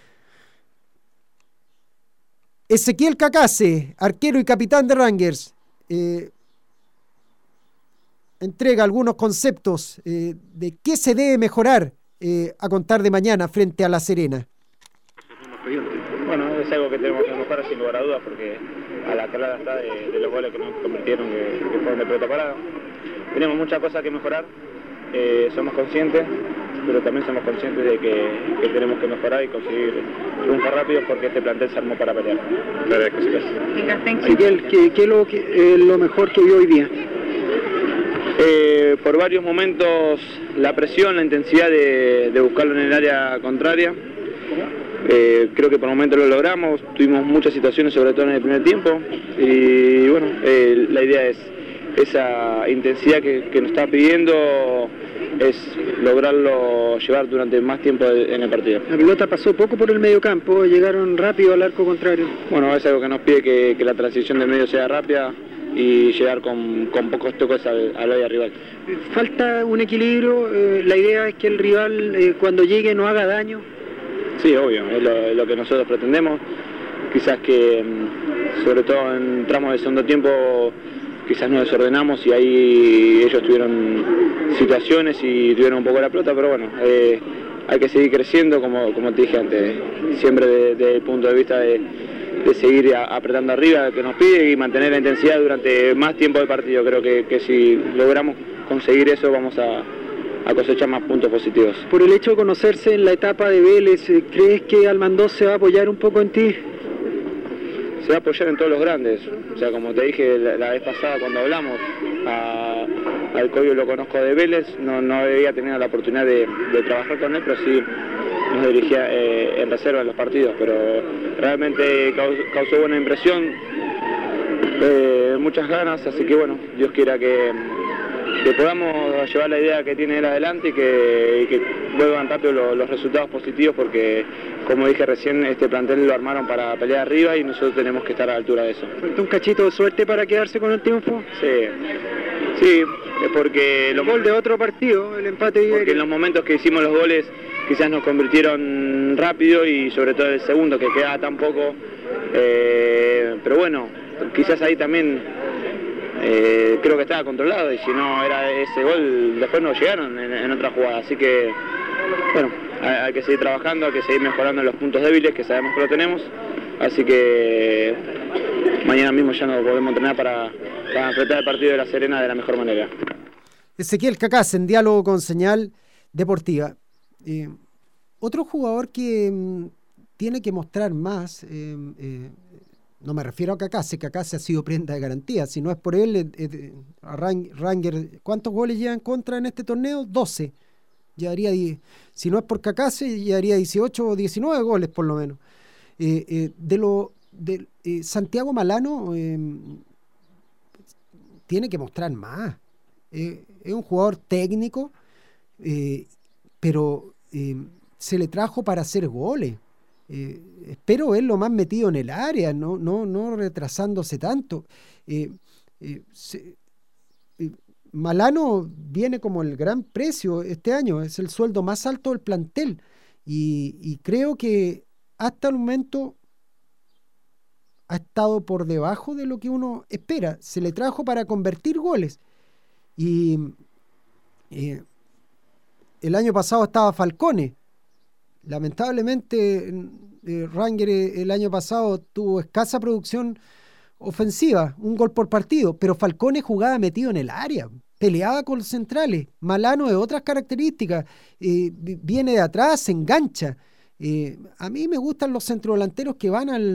Ezequiel Cacase, arquero y capitán de Rangers, eh, entrega algunos conceptos eh, de qué se debe mejorar eh, a contar de mañana frente a La Serena. Bueno, es algo que tenemos que mejorar sin lugar a dudas, porque a la clara está de, de los goles que nos convirtieron, que, que fueron de pelota parada. Tenemos muchas cosas que mejorar, eh, somos conscientes, pero también somos conscientes de que, que tenemos que mejorar y conseguir triunfos rápidos, porque este plantel se armó para pelear. Miguel, ¿qué, qué es lo, que, eh, lo mejor que vio hoy día? Eh, por varios momentos la presión, la intensidad de, de buscarlo en el área contraria. Eh, creo que por momentos lo logramos, tuvimos muchas situaciones, sobre todo en el primer tiempo, y bueno, eh, la idea es esa intensidad que, que nos está pidiendo, es lograrlo llevar durante más tiempo en el partido. La pelota pasó poco por el medio campo, llegaron rápido al arco contrario. Bueno, es algo que nos pide que, que la transición del medio sea rápida y llegar con, con pocos toques al, al área rival. Falta un equilibrio, eh, la idea es que el rival eh, cuando llegue no haga daño. Sí, obvio, es lo, es lo que nosotros pretendemos. Quizás que, sobre todo en tramos de segundo tiempo, quizás nos desordenamos y ahí ellos tuvieron situaciones y tuvieron un poco la pelota, pero bueno, eh, hay que seguir creciendo, como, como te dije antes, siempre desde de el punto de vista de, de seguir a, apretando arriba, que nos pide, y mantener la intensidad durante más tiempo de partido. Creo que, que si logramos conseguir eso, vamos a... a cosechar más puntos positivos. Por el hecho de conocerse en la etapa de Vélez, ¿crees que Almandós se va a apoyar un poco en ti? Se va a apoyar en todos los grandes. O sea, como te dije la, la vez pasada cuando hablamos, a, al Coyo lo conozco de Vélez, no, no había tenido la oportunidad de, de trabajar con él, pero sí nos dirigía eh, en reserva en los partidos, pero realmente causó, causó buena impresión, eh, muchas ganas, así que bueno, Dios quiera que que podamos llevar la idea que tiene él adelante y que, y que vuelvan rápido los, los resultados positivos, porque como dije recién, este plantel lo armaron para pelear arriba y nosotros tenemos que estar a la altura de eso. ¿Falta un cachito de suerte para quedarse con el triunfo? Sí, sí, es porque... El gol de otro partido, el empate... Porque en los momentos que hicimos los goles quizás nos convirtieron rápido, y sobre todo el segundo que quedaba tan poco, eh, pero bueno, quizás ahí también... Eh, creo que estaba controlado, y si no era ese gol, después no llegaron en, en otra jugada. Así que, bueno, hay, hay que seguir trabajando, hay que seguir mejorando los puntos débiles, que sabemos que lo tenemos. Así que mañana mismo ya nos podemos entrenar para, para enfrentar el partido de La Serena de la mejor manera. Ezequiel Cacase, en diálogo con Señal Deportiva. Eh, otro jugador que mm, tiene que mostrar más... Eh, eh, No me refiero a Cacase, Cacase ha sido prenda de garantía. Si no es por él, eh, eh, a Ranger, ¿cuántos goles lleva en contra en este torneo? doce. Llevaría diez. Si no es por Cacase, llevaría dieciocho o diecinueve goles por lo menos. Eh, eh, de lo de eh, Santiago Malano eh, tiene que mostrar más. Eh, es un jugador técnico, eh, pero eh, se le trajo para hacer goles. Eh, espero verlo más metido en el área, no, no, no retrasándose tanto. Eh, eh, se, eh, Malano viene como el gran precio este año, es el sueldo más alto del plantel, y, y creo que hasta el momento ha estado por debajo de lo que uno espera. Se le trajo para convertir goles, y eh, el año pasado estaba Falcone. Lamentablemente eh, Ranger el año pasado tuvo escasa producción ofensiva, un gol por partido, pero Falcone jugaba metido en el área, peleaba con los centrales. Malano de otras características, eh, viene de atrás, se engancha. Eh, a mí me gustan los centrodelanteros que van al,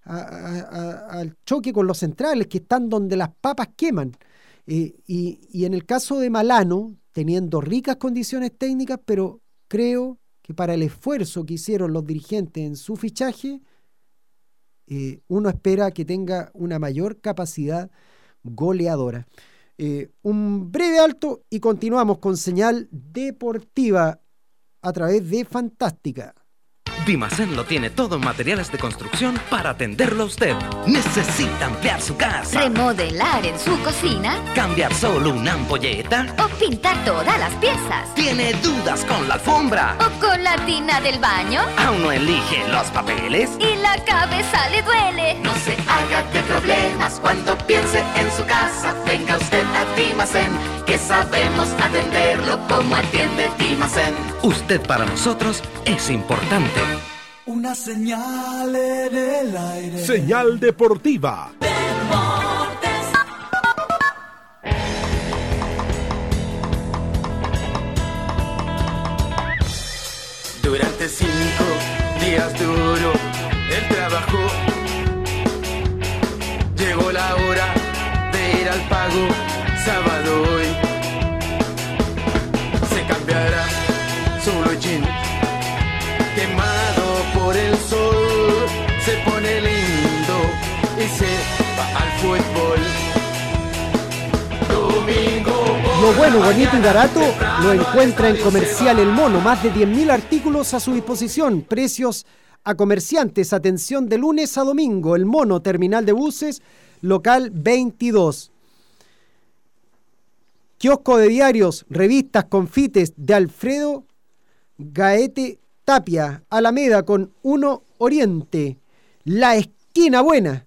a, a, al choque con los centrales, que están donde las papas queman. Eh, y, y en el caso de Malano, teniendo ricas condiciones técnicas, pero creo que para el esfuerzo que hicieron los dirigentes en su fichaje, eh, uno espera que tenga una mayor capacidad goleadora. Eh, un breve alto y continuamos con Señal Deportiva a través de Fantástica. Dimacén lo tiene todo en materiales de construcción para atenderlo a usted. ¿Necesita ampliar su casa? ¿Remodelar en su cocina? ¿Cambiar solo una ampolleta? ¿O pintar todas las piezas? ¿Tiene dudas con la alfombra? ¿O con la tina del baño? ¿Aún no elige los papeles? ¿Y la cabeza le duele? No se haga de problemas cuando piense en su casa. Venga usted a Dimacén, que sabemos atenderlo como atiende Dimacén. Usted para nosotros es importante. Una señal en el aire. Señal deportiva. Deportes. Durante cinco días duro el trabajo, llegó la hora de ir al pago. Sábado hoy se cambiará solo jean, quemado por el sol, se pone lindo y se va al fútbol. Domingo. Lo bueno, bonito y barato lo encuentra en Comercial El Mono. Más de diez mil artículos a su disposición. Precios a comerciantes. Atención de lunes a domingo. El Mono, terminal de buses, local veintidós. Kiosco de diarios, revistas, confites de Alfredo Gaete Tapia, Alameda con uno Oriente, La Esquina Buena.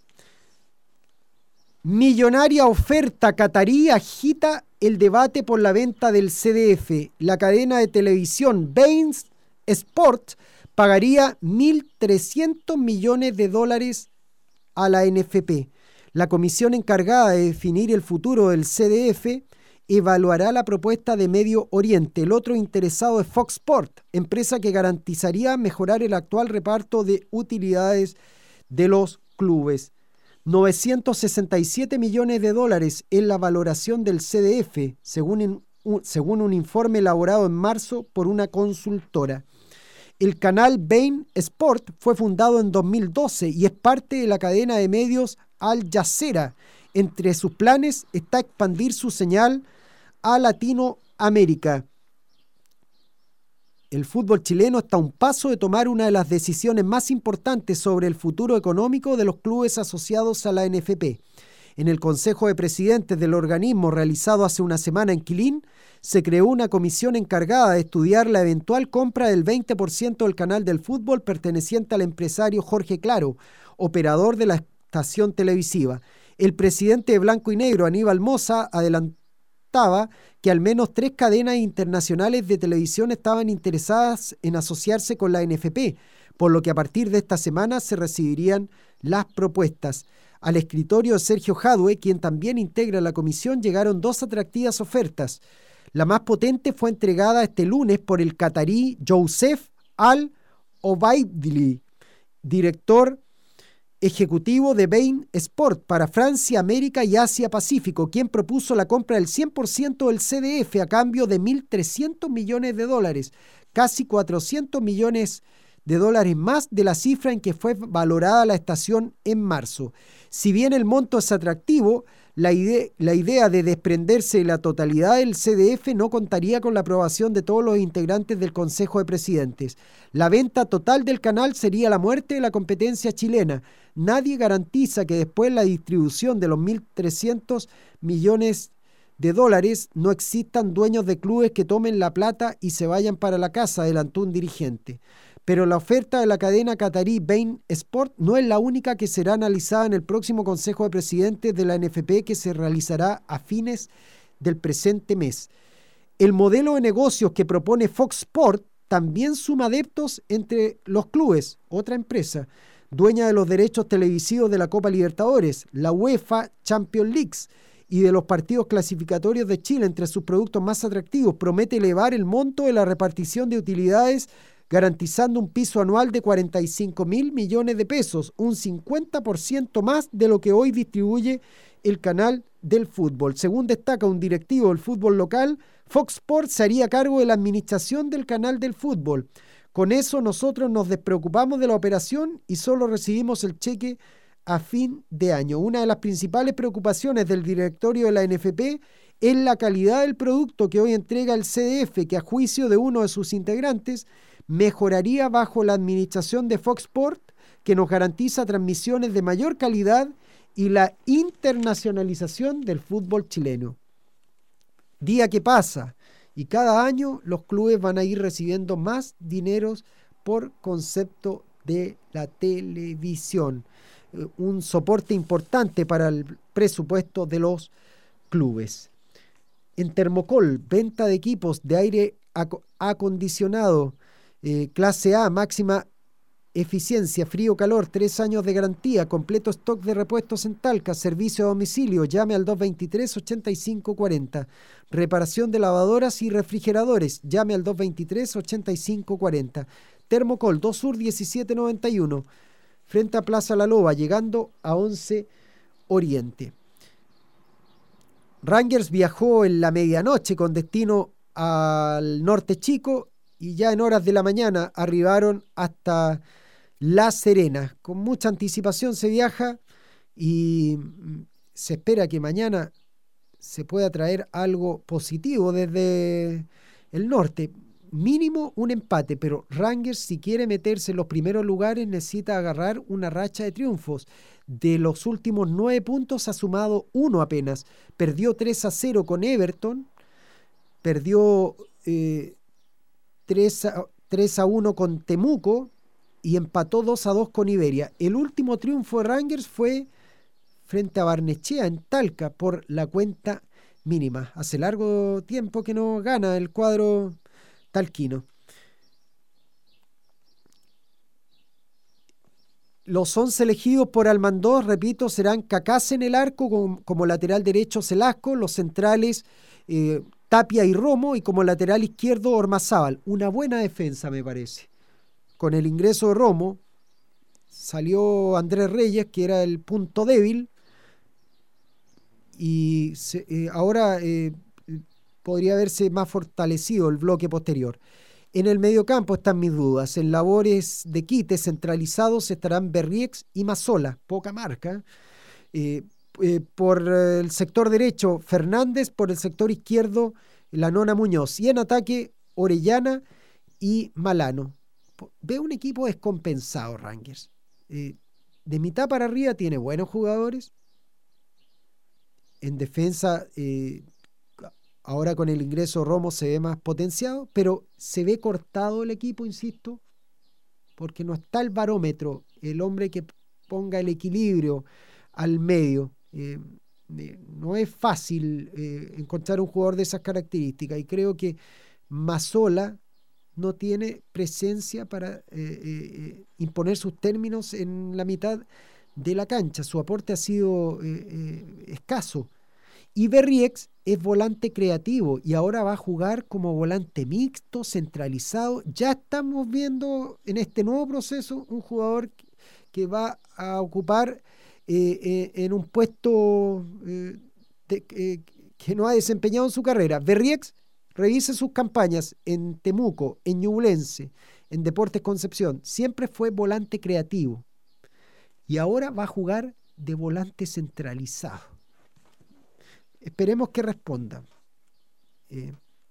Millonaria oferta catarí agita el debate por la venta del C D F. La cadena de televisión bein Sport pagaría mil trescientos millones de dólares a la N F P. La comisión encargada de definir el futuro del C D F evaluará la propuesta de Medio Oriente. El otro interesado es Fox Sport, empresa que garantizaría mejorar el actual reparto de utilidades de los clubes. novecientos sesenta y siete millones de dólares es la valoración del C D F, según un, según un informe elaborado en marzo por una consultora. El canal bein Sport fue fundado en dos mil doce y es parte de la cadena de medios Al Jazeera. Entre sus planes está expandir su señal a Latinoamérica. El fútbol chileno está a un paso de tomar una de las decisiones más importantes sobre el futuro económico de los clubes asociados a la N F P. En el Consejo de Presidentes del organismo realizado hace una semana en Quilín, se creó una comisión encargada de estudiar la eventual compra del veinte por ciento del canal del fútbol perteneciente al empresario Jorge Claro, operador de la estación televisiva. El presidente de Blanco y Negro, Aníbal Mosa, adelantaba que al menos tres cadenas internacionales de televisión estaban interesadas en asociarse con la N F P, por lo que a partir de esta semana se recibirían las propuestas. Al escritorio de Sergio Jadue, quien también integra la comisión, llegaron dos atractivas ofertas. La más potente fue entregada este lunes por el catarí Youssef Al-Obaidli, director ejecutivo de bein Sport para Francia, América y Asia Pacífico, quien propuso la compra del cien por ciento del C D F a cambio de mil trescientos millones de dólares, casi cuatrocientos millones de dólares más de la cifra en que fue valorada la estación en marzo. Si bien el monto es atractivo, la idea, la idea de desprenderse de la totalidad del C D F no contaría con la aprobación de todos los integrantes del Consejo de Presidentes. La venta total del canal sería la muerte de la competencia chilena. Nadie garantiza que después de la distribución de los mil trescientos millones de dólares no existan dueños de clubes que tomen la plata y se vayan para la casa, adelantó un dirigente. Pero la oferta de la cadena catarí bein Sport no es la única que será analizada en el próximo Consejo de Presidentes de la N F P, que se realizará a fines del presente mes. El modelo de negocios que propone Fox Sport también suma adeptos entre los clubes. Otra empresa, dueña de los derechos televisivos de la Copa Libertadores, la UEFA Champions League y de los partidos clasificatorios de Chile, entre sus productos más atractivos, promete elevar el monto de la repartición de utilidades garantizando un piso anual de cuarenta y cinco mil millones de pesos, un cincuenta por ciento más de lo que hoy distribuye el canal del fútbol. Según destaca un directivo del fútbol local, Fox Sports se haría cargo de la administración del canal del fútbol. Con eso nosotros nos despreocupamos de la operación y solo recibimos el cheque a fin de año. Una de las principales preocupaciones del directorio de la N F P es la calidad del producto que hoy entrega el C D F, que a juicio de uno de sus integrantes mejoraría bajo la administración de Fox Sports, que nos garantiza transmisiones de mayor calidad y la internacionalización del fútbol chileno. Día que pasa y cada año los clubes van a ir recibiendo más dineros por concepto de la televisión, eh, un soporte importante para el presupuesto de los clubes. En Termocol, venta de equipos de aire ac- acondicionado, eh, clase A, máxima eficiencia, frío-calor, tres años de garantía, completo stock de repuestos en Talca, servicio a domicilio, llame al dos veintitrés, ochenta y cinco cuarenta. Reparación de lavadoras y refrigeradores, llame al dos veintitrés, ochenta y cinco cuarenta. Termocol, dos Sur diecisiete noventa y uno, frente a Plaza La Loba, llegando a once Oriente. Rangers viajó en la medianoche con destino al Norte Chico y ya en horas de la mañana arribaron hasta La Serena. Con mucha anticipación se viaja y se espera que mañana se pueda traer algo positivo desde el norte. Mínimo un empate, pero Rangers, si quiere meterse en los primeros lugares, necesita agarrar una racha de triunfos. De los últimos nueve puntos ha sumado uno apenas. Perdió tres a cero con Everton, perdió eh, tres a uno con Temuco y empató dos a dos con Iberia. El último triunfo de Rangers fue frente a Barnechea en Talca por la cuenta mínima. Hace largo tiempo que no gana el cuadro talquino. Los once elegidos por Almandós, repito, serán Cacase en el arco, como, como lateral derecho Celasco, los centrales eh, Tapia y Romo, y como lateral izquierdo Ormazábal. Una buena defensa, me parece. Con el ingreso de Romo salió Andrés Reyes, que era el punto débil, y se, eh, ahora eh, podría haberse más fortalecido el bloque posterior. En el mediocampo están mis dudas. En labores de quite centralizados estarán Berriex y Mazzola, poca marca. Eh, eh, por el sector derecho, Fernández, por el sector izquierdo, la Nona Muñoz. Y en ataque, Orellana y Malano. Veo un equipo descompensado, Rangers. Eh, de mitad para arriba tiene buenos jugadores. En defensa, eh, ahora con el ingreso Romo se ve más potenciado, pero se ve cortado el equipo, insisto, porque no está el barómetro, el hombre que ponga el equilibrio al medio. Eh, eh, no es fácil eh, encontrar un jugador de esas características, y creo que Mazzola no tiene presencia para eh, eh, imponer sus términos en la mitad de la cancha. Su aporte ha sido eh, eh, escaso. Y Berriex es volante creativo y ahora va a jugar como volante mixto, centralizado. Ya estamos viendo en este nuevo proceso un jugador que va a ocupar eh, eh, en un puesto eh, de, eh, que no ha desempeñado en su carrera. Berriex, revise sus campañas en Temuco, en Ñublense, en Deportes Concepción. Siempre fue volante creativo y ahora va a jugar de volante centralizado. Esperemos que responda. Eh,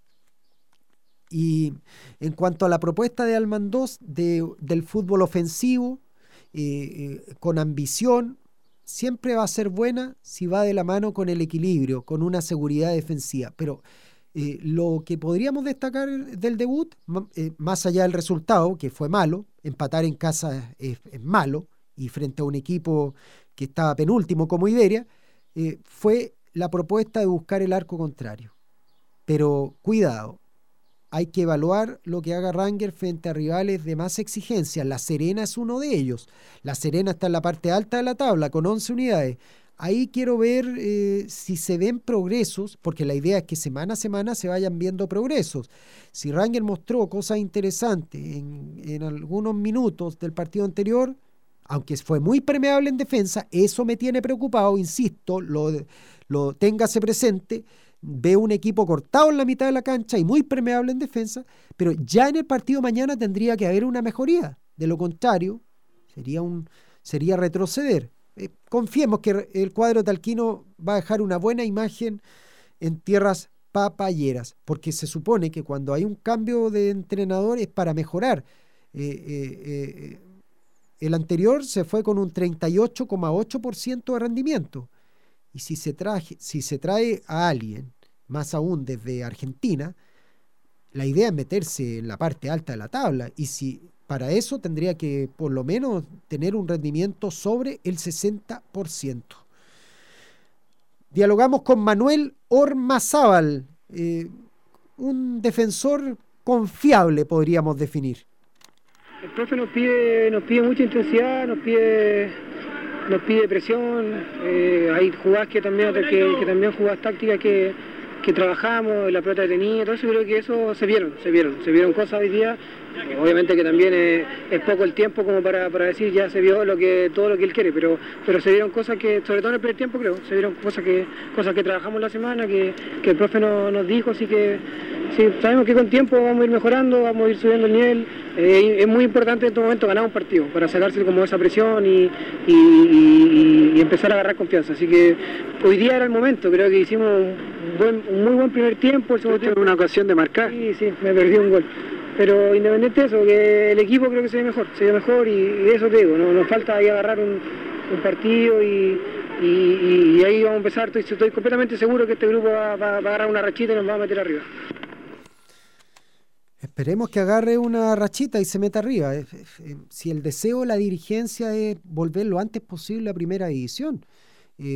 y en cuanto a la propuesta de Almandós de, del fútbol ofensivo, eh, eh, con ambición, siempre va a ser buena si va de la mano con el equilibrio, con una seguridad defensiva. Pero eh, lo que podríamos destacar del debut, eh, más allá del resultado, que fue malo, empatar en casa es, es malo, y frente a un equipo que estaba penúltimo como Iberia, eh, fue la propuesta de buscar el arco contrario. Pero cuidado, hay que evaluar lo que haga Rangers frente a rivales de más exigencia. La Serena es uno de ellos. La Serena está en la parte alta de la tabla con once unidades. ahí quiero ver eh, si se ven progresos, porque la idea es que semana a semana se vayan viendo progresos. Si Rangers mostró cosas interesantes en, en algunos minutos del partido anterior, aunque fue muy permeable en defensa, eso me tiene preocupado, insisto, lo, lo téngase presente. Veo un equipo cortado en la mitad de la cancha y muy permeable en defensa, pero ya en el partido mañana tendría que haber una mejoría. De lo contrario, sería, un, sería retroceder. Eh, confiemos que el cuadro talquino va a dejar una buena imagen en tierras papayeras, porque se supone que cuando hay un cambio de entrenador es para mejorar. Eh, eh, eh, el anterior se fue con un treinta y ocho coma ocho por ciento de rendimiento. Y si se, traje, si se trae a alguien, más aún desde Argentina, la idea es meterse en la parte alta de la tabla. Y si para eso tendría que por lo menos tener un rendimiento sobre el sesenta por ciento. Dialogamos con Manuel Ormazábal, eh, un defensor confiable, podríamos definir. El profe nos pide, nos pide mucha intensidad, nos pide... nos pide presión, eh, hay jugadas que también que, que también jugadas tácticas que, que trabajamos, la pelota detenida, todo eso, creo que eso se vieron, se vieron, se vieron cosas hoy día. Eh, obviamente que también es, es poco el tiempo como para, para decir ya se vio lo que todo lo que él quiere, pero pero se vieron cosas que, sobre todo en el primer tiempo creo, se vieron cosas que cosas que trabajamos la semana, que, que el profe no, nos dijo, así que sí, sabemos que con tiempo vamos a ir mejorando, vamos a ir subiendo el nivel. Eh, es muy importante en este momento ganar un partido para sacarse como esa presión y, y, y, y empezar a agarrar confianza. Así que hoy día era el momento, creo que hicimos un, buen, un muy buen primer tiempo. El segundo tiempo una ocasión de marcar. Sí, sí, me perdí un gol. Pero independiente de eso, que el equipo creo que se ve mejor, se ve mejor y, y eso te digo, no, nos falta ahí agarrar un, un partido y, y, y ahí vamos a empezar. Estoy, estoy completamente seguro que este grupo va, va, va a agarrar una rachita y nos va a meter arriba. Esperemos que agarre una rachita y se meta arriba. Si el deseo de la dirigencia es volver lo antes posible a primera división, eh,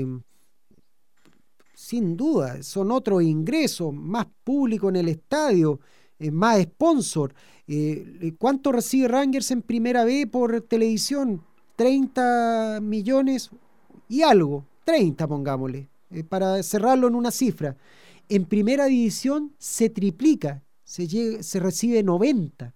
sin duda, son otros ingresos, más público en el estadio, eh, más sponsor. Eh, ¿Cuánto recibe Rangers en primera B por televisión? treinta millones y algo, treinta pongámosle, eh, para cerrarlo en una cifra. En primera división se triplica. Se, llega, se recibe noventa.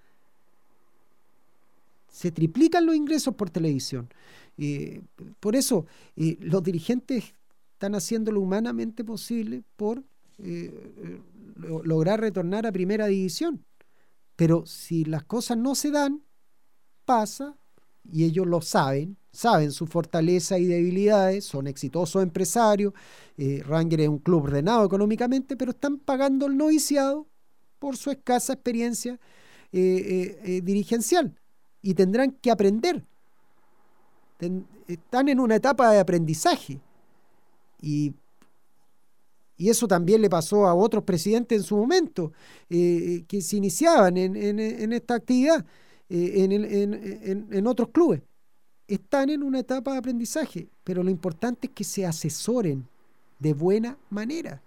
Se triplican los ingresos por televisión. Eh, por eso, eh, los dirigentes están haciendo lo humanamente posible por eh, lo, lograr retornar a primera división. Pero si las cosas no se dan, pasa, y ellos lo saben, saben su fortaleza y debilidades, son exitosos empresarios, eh, Rangers es un club ordenado económicamente, pero están pagando el noviciado por su escasa experiencia eh, eh, eh, dirigencial, y tendrán que aprender. Ten, están en una etapa de aprendizaje, y, y eso también le pasó a otros presidentes en su momento, eh, que se iniciaban en, en, en esta actividad eh, en, en, en, en otros clubes. Están en una etapa de aprendizaje, pero lo importante es que se asesoren de buena manera.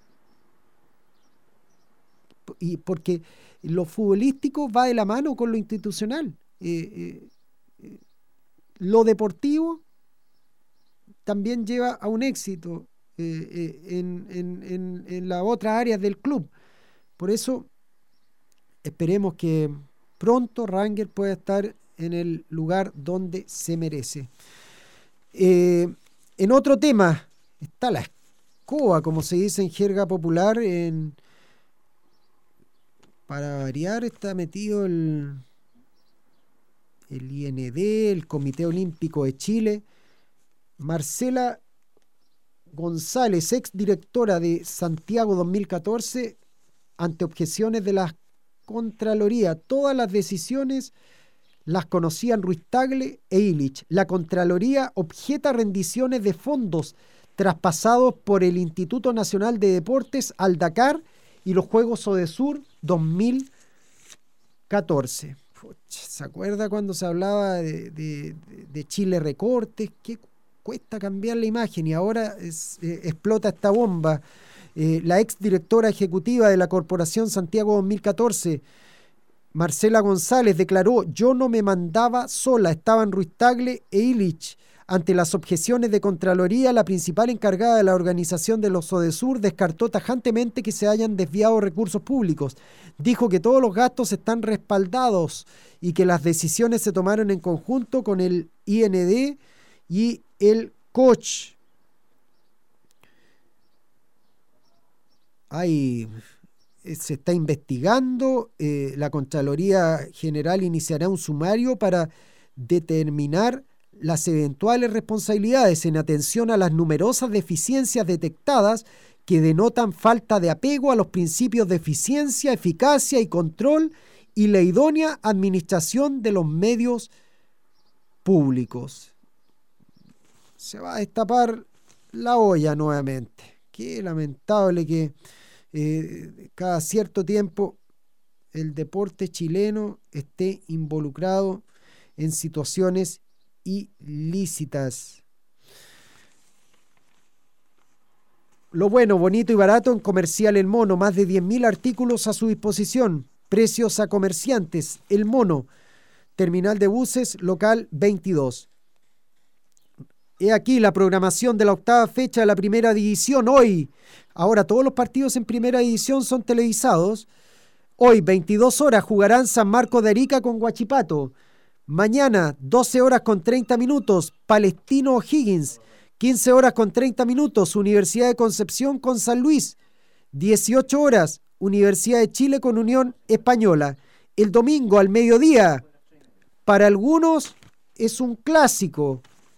Y porque lo futbolístico va de la mano con lo institucional. Eh, eh, lo deportivo también lleva a un éxito eh, eh, en, en, en, en las otras áreas del club. Por eso esperemos que pronto Rangers pueda estar en el lugar donde se merece. Eh, en otro tema está la escoba, como se dice en jerga popular. En Para variar está metido el, el I N D, el Comité Olímpico de Chile. Marcela González, ex directora de Santiago dos mil catorce, ante objeciones de la Contraloría. Todas las decisiones las conocían Ruiz Tagle e Illich. La Contraloría objeta rendiciones de fondos traspasados por el Instituto Nacional de Deportes al Dakar y los Juegos Odesur dos mil catorce. ¿Se acuerda cuando se hablaba de, de, de Chile Recortes? ¿Qué cuesta cambiar la imagen? Y ahora es, eh, explota esta bomba. Eh, la ex directora ejecutiva de la Corporación Santiago dos mil catorce, Marcela González, declaró: yo no me mandaba sola, estaban Ruiz Tagle e Illich. Ante las objeciones de Contraloría, la principal encargada de la organización de los Sodesur descartó tajantemente que se hayan desviado recursos públicos. Dijo que todos los gastos están respaldados y que las decisiones se tomaron en conjunto con el I N D y el COCH. Hay, se está investigando, eh, la Contraloría General iniciará un sumario para determinar las eventuales responsabilidades en atención a las numerosas deficiencias detectadas que denotan falta de apego a los principios de eficiencia, eficacia y control y la idónea administración de los medios públicos. Se va a destapar la olla nuevamente. Qué lamentable que eh, cada cierto tiempo el deporte chileno esté involucrado en situaciones ilícitas. Lo bueno, bonito y barato en Comercial El Mono. Más de diez mil artículos a su disposición. Precios a comerciantes. El Mono. Terminal de buses, local veintidós. He aquí la programación de la octava fecha de la Primera División. Hoy, ahora todos los partidos en Primera División son televisados. Hoy, veintidós horas, jugarán San Marcos de Arica con Huachipato. Mañana, doce horas con treinta minutos, Palestino O'Higgins. quince horas con treinta minutos, Universidad de Concepción con San Luis. dieciocho horas, Universidad de Chile con Unión Española. El domingo al mediodía, para algunos es un clásico.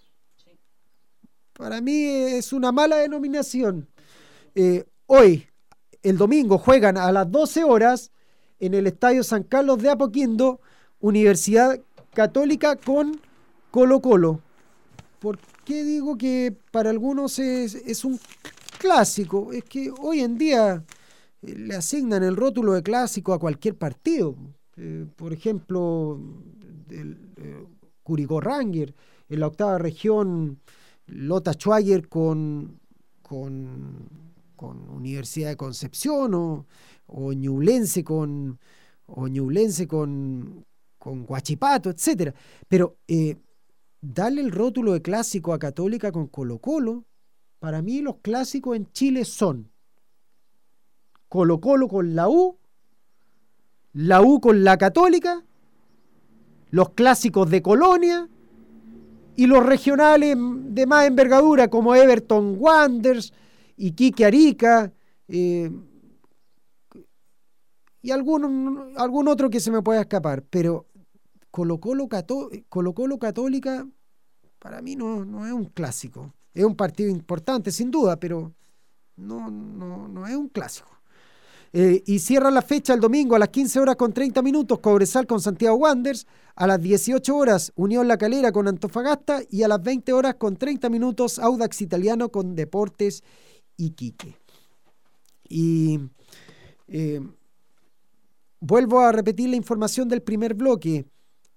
Para mí es una mala denominación. Eh, hoy, el domingo, juegan a las doce horas en el Estadio San Carlos de Apoquindo, Universidad Católica con Colo-Colo. ¿Por qué digo que para algunos es, es un clásico? Es que hoy en día eh, le asignan el rótulo de clásico a cualquier partido. Eh, por ejemplo, el, eh, Curicó Rangers, en la octava región, Lota Schwager con, con, con Universidad de Concepción, o, o Ñublense con, o Ñublense con con Huachipato, etcétera. Pero eh, darle el rótulo de clásico a Católica con Colo-Colo, para mí los clásicos en Chile son Colo-Colo con la U, la U con la Católica, los clásicos de Colonia y los regionales de más envergadura como Everton Wanderers, Iquique Arica, eh, y algún, algún otro que se me pueda escapar, pero Colo-Colo, Cató- Colo-Colo Católica para mí no, no es un clásico. Es un partido importante sin duda, pero no, no, no es un clásico. Eh, y cierra la fecha el domingo a las quince horas con treinta minutos Cobresal con Santiago Wanderers, a las dieciocho horas Unión La Calera con Antofagasta y a las veinte horas con treinta minutos Audax Italiano con Deportes Iquique. Y eh, vuelvo a repetir la información del primer bloque.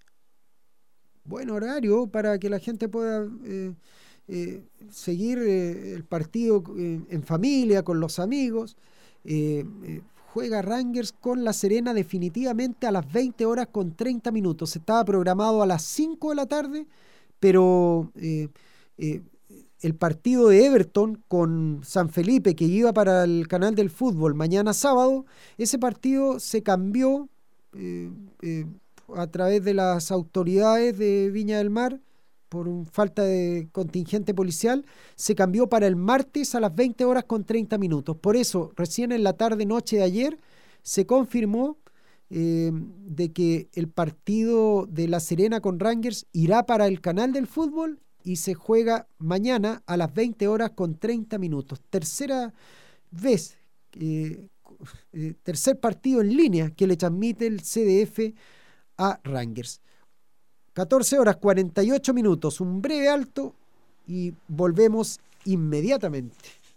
Buen horario para que la gente pueda eh, eh, seguir eh, el partido eh, en familia, con los amigos. Eh, eh, juega Rangers con La Serena definitivamente a las veinte horas con treinta minutos. Estaba programado a las cinco de la tarde, pero eh, eh, el partido de Everton con San Felipe, que iba para el canal del fútbol mañana sábado, ese partido se cambió eh, eh, a través de las autoridades de Viña del Mar, por un falta de contingente policial, se cambió para el martes a las veinte horas con treinta minutos. Por eso, recién en la tarde-noche de ayer, se confirmó eh, de que el partido de La Serena con Rangers irá para el canal del fútbol y se juega mañana a las veinte horas con treinta minutos. Tercera vez, eh, eh, tercer partido en línea que le transmite el C D F a Rangers. catorce horas cuarenta y ocho minutos, un breve alto y volvemos inmediatamente.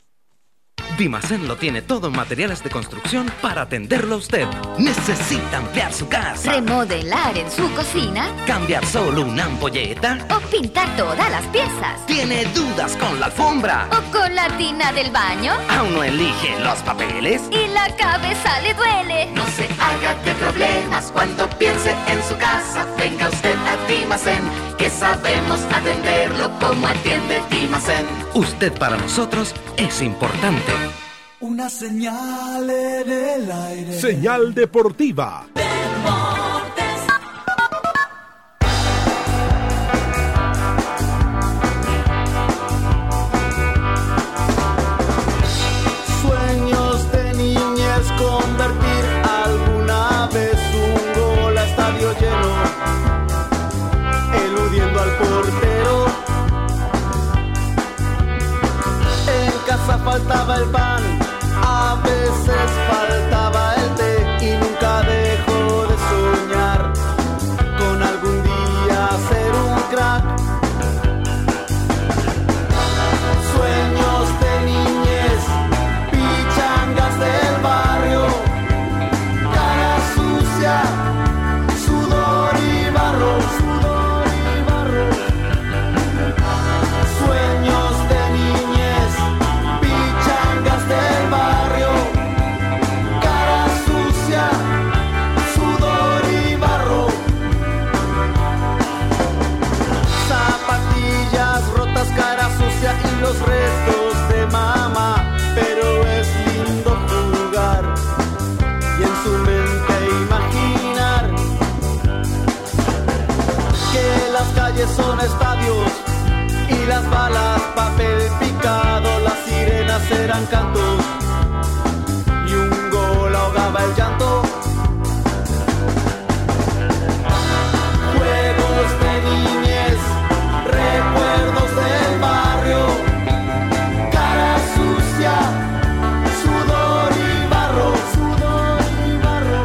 Dimacén lo tiene todo en materiales de construcción para atenderlo a usted. ¿Necesita ampliar su casa? ¿Remodelar en su cocina? ¿Cambiar solo una ampolleta? ¿O pintar todas las piezas? ¿Tiene dudas con la alfombra? ¿O con la tina del baño? ¿Aún no elige los papeles? ¿Y la cabeza le duele? No se haga de problemas cuando piense en su casa. Venga usted a Dimacén, que sabemos atenderlo como atiende Dimacén. Usted para nosotros es importante. Una señal en el aire. Señal deportiva. Sueños de niñez, convertir alguna vez un gol a estadio lleno, eludiendo al portero. En casa faltaba el pan, a veces faltaba el té, y nunca dejó de soñar con algún día ser un crack. Sueños de niñez, pichangas del barrio, cara sucia, sudor y barro, sudor y barro. Sueños de niñez, pichangas del barrio, cara sucia, sudor y barro. Zapatillas rotas, cara sucia y los restos de mamá, pero es lindo jugar y en su mente imaginar que las calles son estadios y las balas papel picado, las sirenas eran cantos y un gol ahogaba el llanto. Juegos de niñez, recuerdos del barrio, cara sucia, sudor y barro, sudor y barro.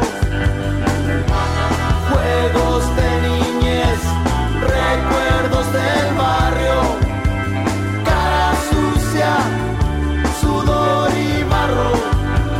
Juegos de niñez, recuerdos del barrio, cara sucia, sudor y barro.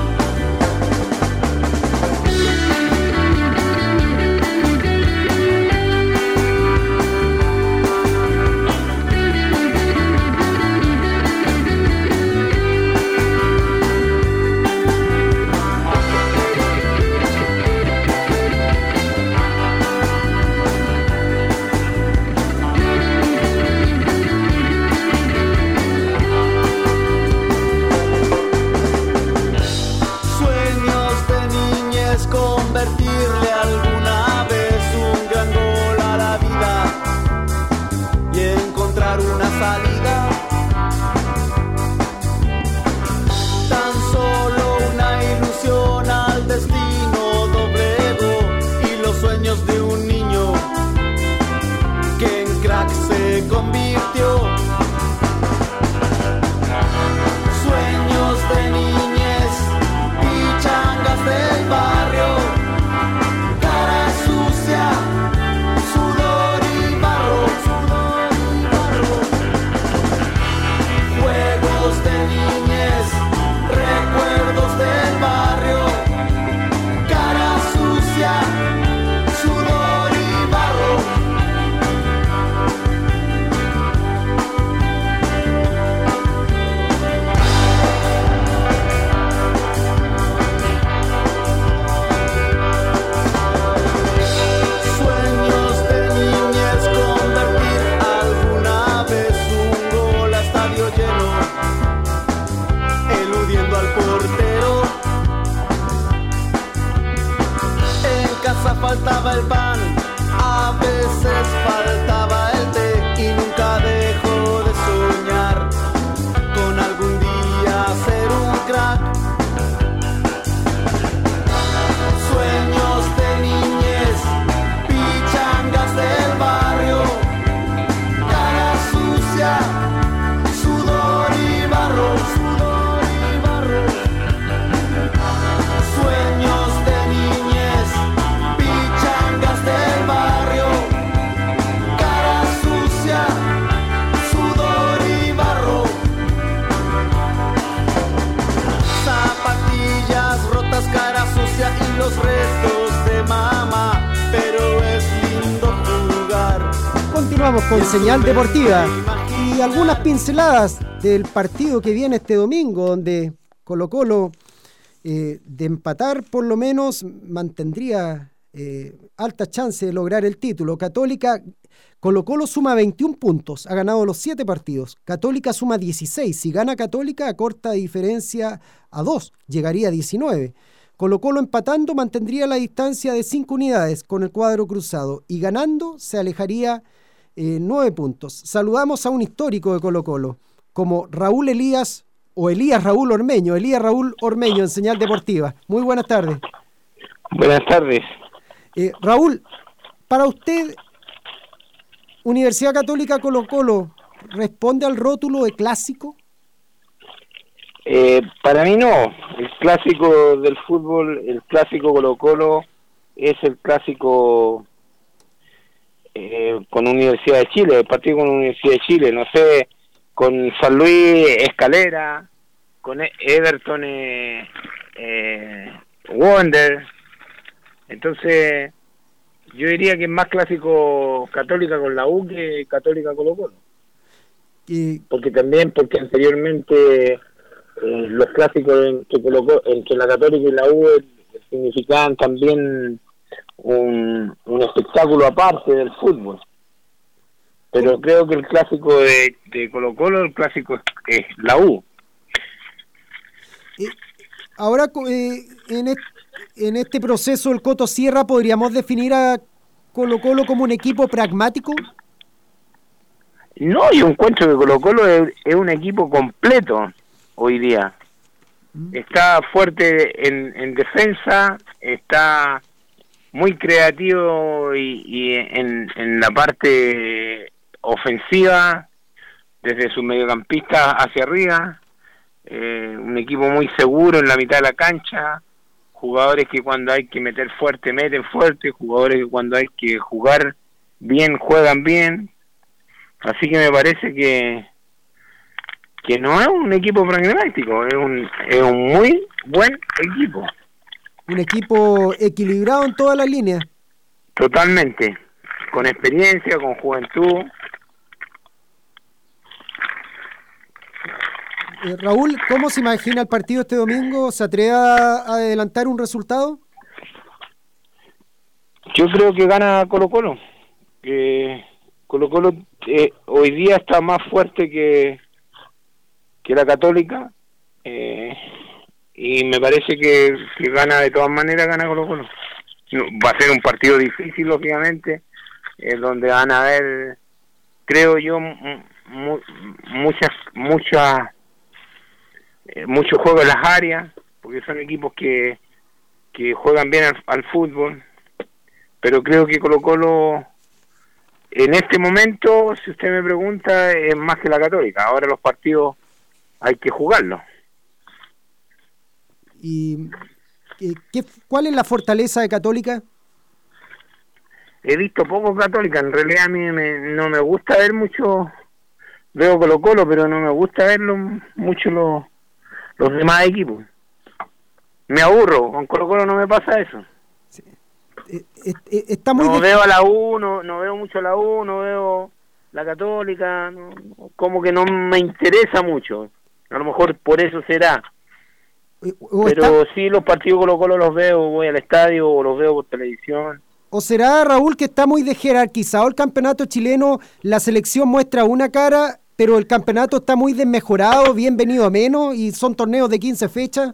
Sueños de niñez, convertirle alguna vez un gran gol a la vida y encontrar una salida. Tan solo una ilusión al destino doblego y los sueños de un niño que en crack se convirtió. Sueños de niñez, pichangas del barrio, cara sucia, sudor y barro, sudor y barro. Juegos de niñez, recuerdos del barrio, cara sucia, sudor y barro. Sueños de niñez, convertir alguna vez un gol a estadio lleno, eludiendo al portero. En casa faltaba el pan, a veces faltaba el té, y nunca dejó de soñar con algún día ser un crack. Sueños de niñez, pichangas del barrio, cara sucia, sudor y barro, sudor y barro. Sueños de niñez, pichangas del barrio, cara sucia, sudor y barro. Zapatillas rotas, cara sucia y los restos de mamá, pero es lindo jugar. Continuamos con Señal Deportiva y algunas pinceladas del partido que viene este domingo, donde Colo Colo, eh, de empatar por lo menos, mantendría eh, alta chance de lograr el título. Católica, Colo-Colo suma veintiún puntos, ha ganado los siete partidos. Católica suma dieciséis, si gana Católica, acorta diferencia a dos, llegaría a diecinueve. Colo-Colo empatando mantendría la distancia de cinco unidades con el cuadro cruzado y ganando se alejaría eh, nueve puntos. Saludamos a un histórico de Colo-Colo, como Raúl Elías o Elías Raúl Ormeño, Elías Raúl Ormeño en Señal Deportiva. Muy buenas tardes. Buenas tardes. Eh, Raúl, para usted, Universidad Católica Colo-Colo, ¿responde al rótulo de clásico? Eh, para mí no. El clásico del fútbol, el clásico Colo-Colo, es el clásico eh, con Universidad de Chile, el partido con Universidad de Chile, no sé, con San Luis Escalera, con Everton eh, eh, Wonder. Entonces yo diría que es más clásico Católica con la U que Católica Colo-Colo. Y... porque también porque anteriormente eh, los clásicos entre, Colo-Colo, entre la Católica y la U eh, significaban también un, un espectáculo aparte del fútbol. Pero creo que el clásico de, de Colo-Colo, el clásico es, es la U. Eh, ahora, eh, en, este, en este proceso, el Coto Sierra, ¿podríamos definir a Colo-Colo como un equipo pragmático? No, yo encuentro que Colo-Colo es, es un equipo completo hoy día. Mm. Está fuerte en, en defensa, está muy creativo y, y en, en la parte ofensiva, desde sus mediocampistas hacia arriba, eh, un equipo muy seguro en la mitad de la cancha, jugadores que cuando hay que meter fuerte, meten fuerte, jugadores que cuando hay que jugar bien, juegan bien, así que me parece que que no es un equipo pragmático, es un, es un muy buen equipo. Un equipo equilibrado en todas las líneas. Totalmente, con experiencia, con juventud. Eh, Raúl, ¿cómo se imagina el partido este domingo? ¿Se atreve a adelantar un resultado? Yo creo que gana Colo-Colo. Eh, Colo-Colo eh, hoy día está más fuerte que, que la Católica. Eh, y me parece que, que gana de todas maneras, gana Colo-Colo. Va a ser un partido difícil, lógicamente, eh, donde van a haber, creo yo, mu- muchas, muchas, eh, mucho juego en las áreas, porque son equipos que, que juegan bien al, al fútbol, pero creo que Colo-Colo, en este momento, si usted me pregunta, es más que la Católica. Ahora los partidos hay que jugarlos. ¿Y qué, cuál es la fortaleza de Católica? He visto poco Católica, en realidad a mí me, no me gusta ver mucho, veo Colo-Colo, pero no me gusta verlo mucho los, los demás equipos. Me aburro, con Colo-Colo no me pasa eso. Sí. Eh, eh, está muy no de... veo a la U, no, no veo mucho a la U, no veo la Católica, no, como que no me interesa mucho. A lo mejor por eso será. Pero está... sí, los partidos Colo-Colo los veo, voy al estadio o los veo por televisión. ¿O será, Raúl, que está muy desjerarquizado el campeonato chileno? La selección muestra una cara, pero el campeonato está muy desmejorado, bienvenido a menos, y son torneos de quince fechas.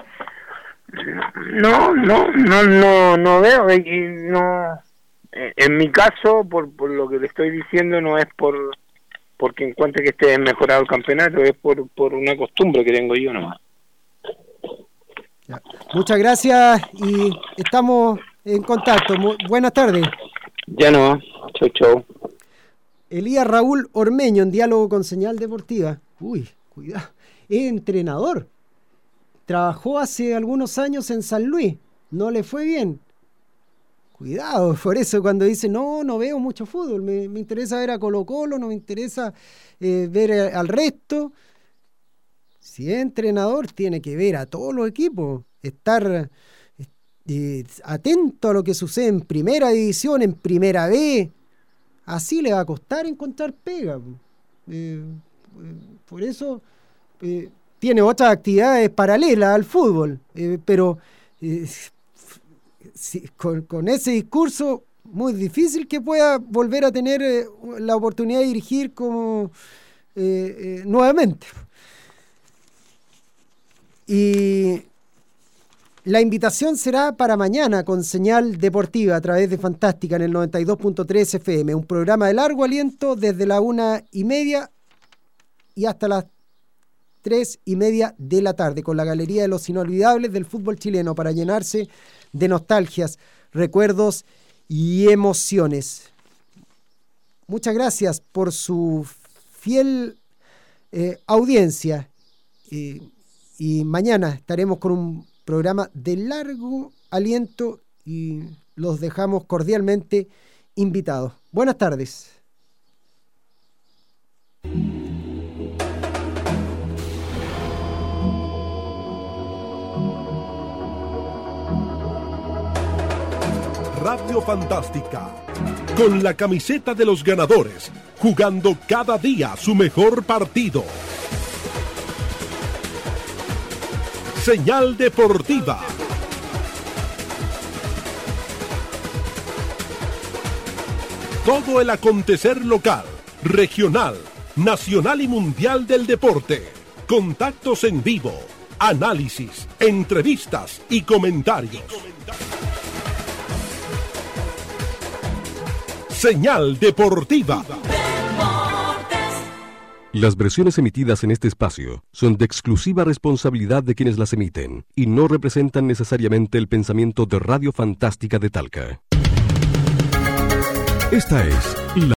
No, no, no, no, no veo. No, en mi caso, por, por lo que le estoy diciendo, no es por porque encuentre que esté desmejorado el campeonato, es por, por una costumbre que tengo yo nomás. Ya. Muchas gracias y estamos en contacto. Muy, buenas tardes. Ya no, chau chau. Elías Raúl Ormeño en diálogo con Señal Deportiva. Uy, cuidado, es entrenador. Trabajó hace algunos años en San Luis, no le fue bien. Cuidado, por eso cuando dice no, no veo mucho fútbol, me, me interesa ver a Colo-Colo, no me interesa eh, ver a, al resto. Si es entrenador, tiene que ver a todos los equipos, estar eh, atento a lo que sucede en primera división, en primera B. Así le va a costar encontrar pega. Eh, eh, por eso eh, tiene otras actividades paralelas al fútbol, eh, pero eh, si, con, con ese discurso, muy difícil que pueda volver a tener eh, la oportunidad de dirigir como eh, eh, nuevamente. Y la invitación será para mañana con señal deportiva a través de Fantástica en el noventa y dos punto tres F M, un programa de largo aliento desde la una y media y hasta las tres y media de la tarde, con la galería de los inolvidables del fútbol chileno para llenarse de nostalgias, recuerdos y emociones. Muchas gracias por su fiel eh, audiencia eh, y mañana estaremos con un programa de largo aliento y los dejamos cordialmente invitados. Buenas tardes. Radio Fantástica, con la camiseta de los ganadores, jugando cada día su mejor partido. Señal deportiva. Todo el acontecer local, regional, nacional y mundial del deporte. Contactos en vivo, análisis, entrevistas y comentarios. Señal deportiva. Las versiones emitidas en este espacio son de exclusiva responsabilidad de quienes las emiten y no representan necesariamente el pensamiento de Radio Fantástica de Talca. Esta es la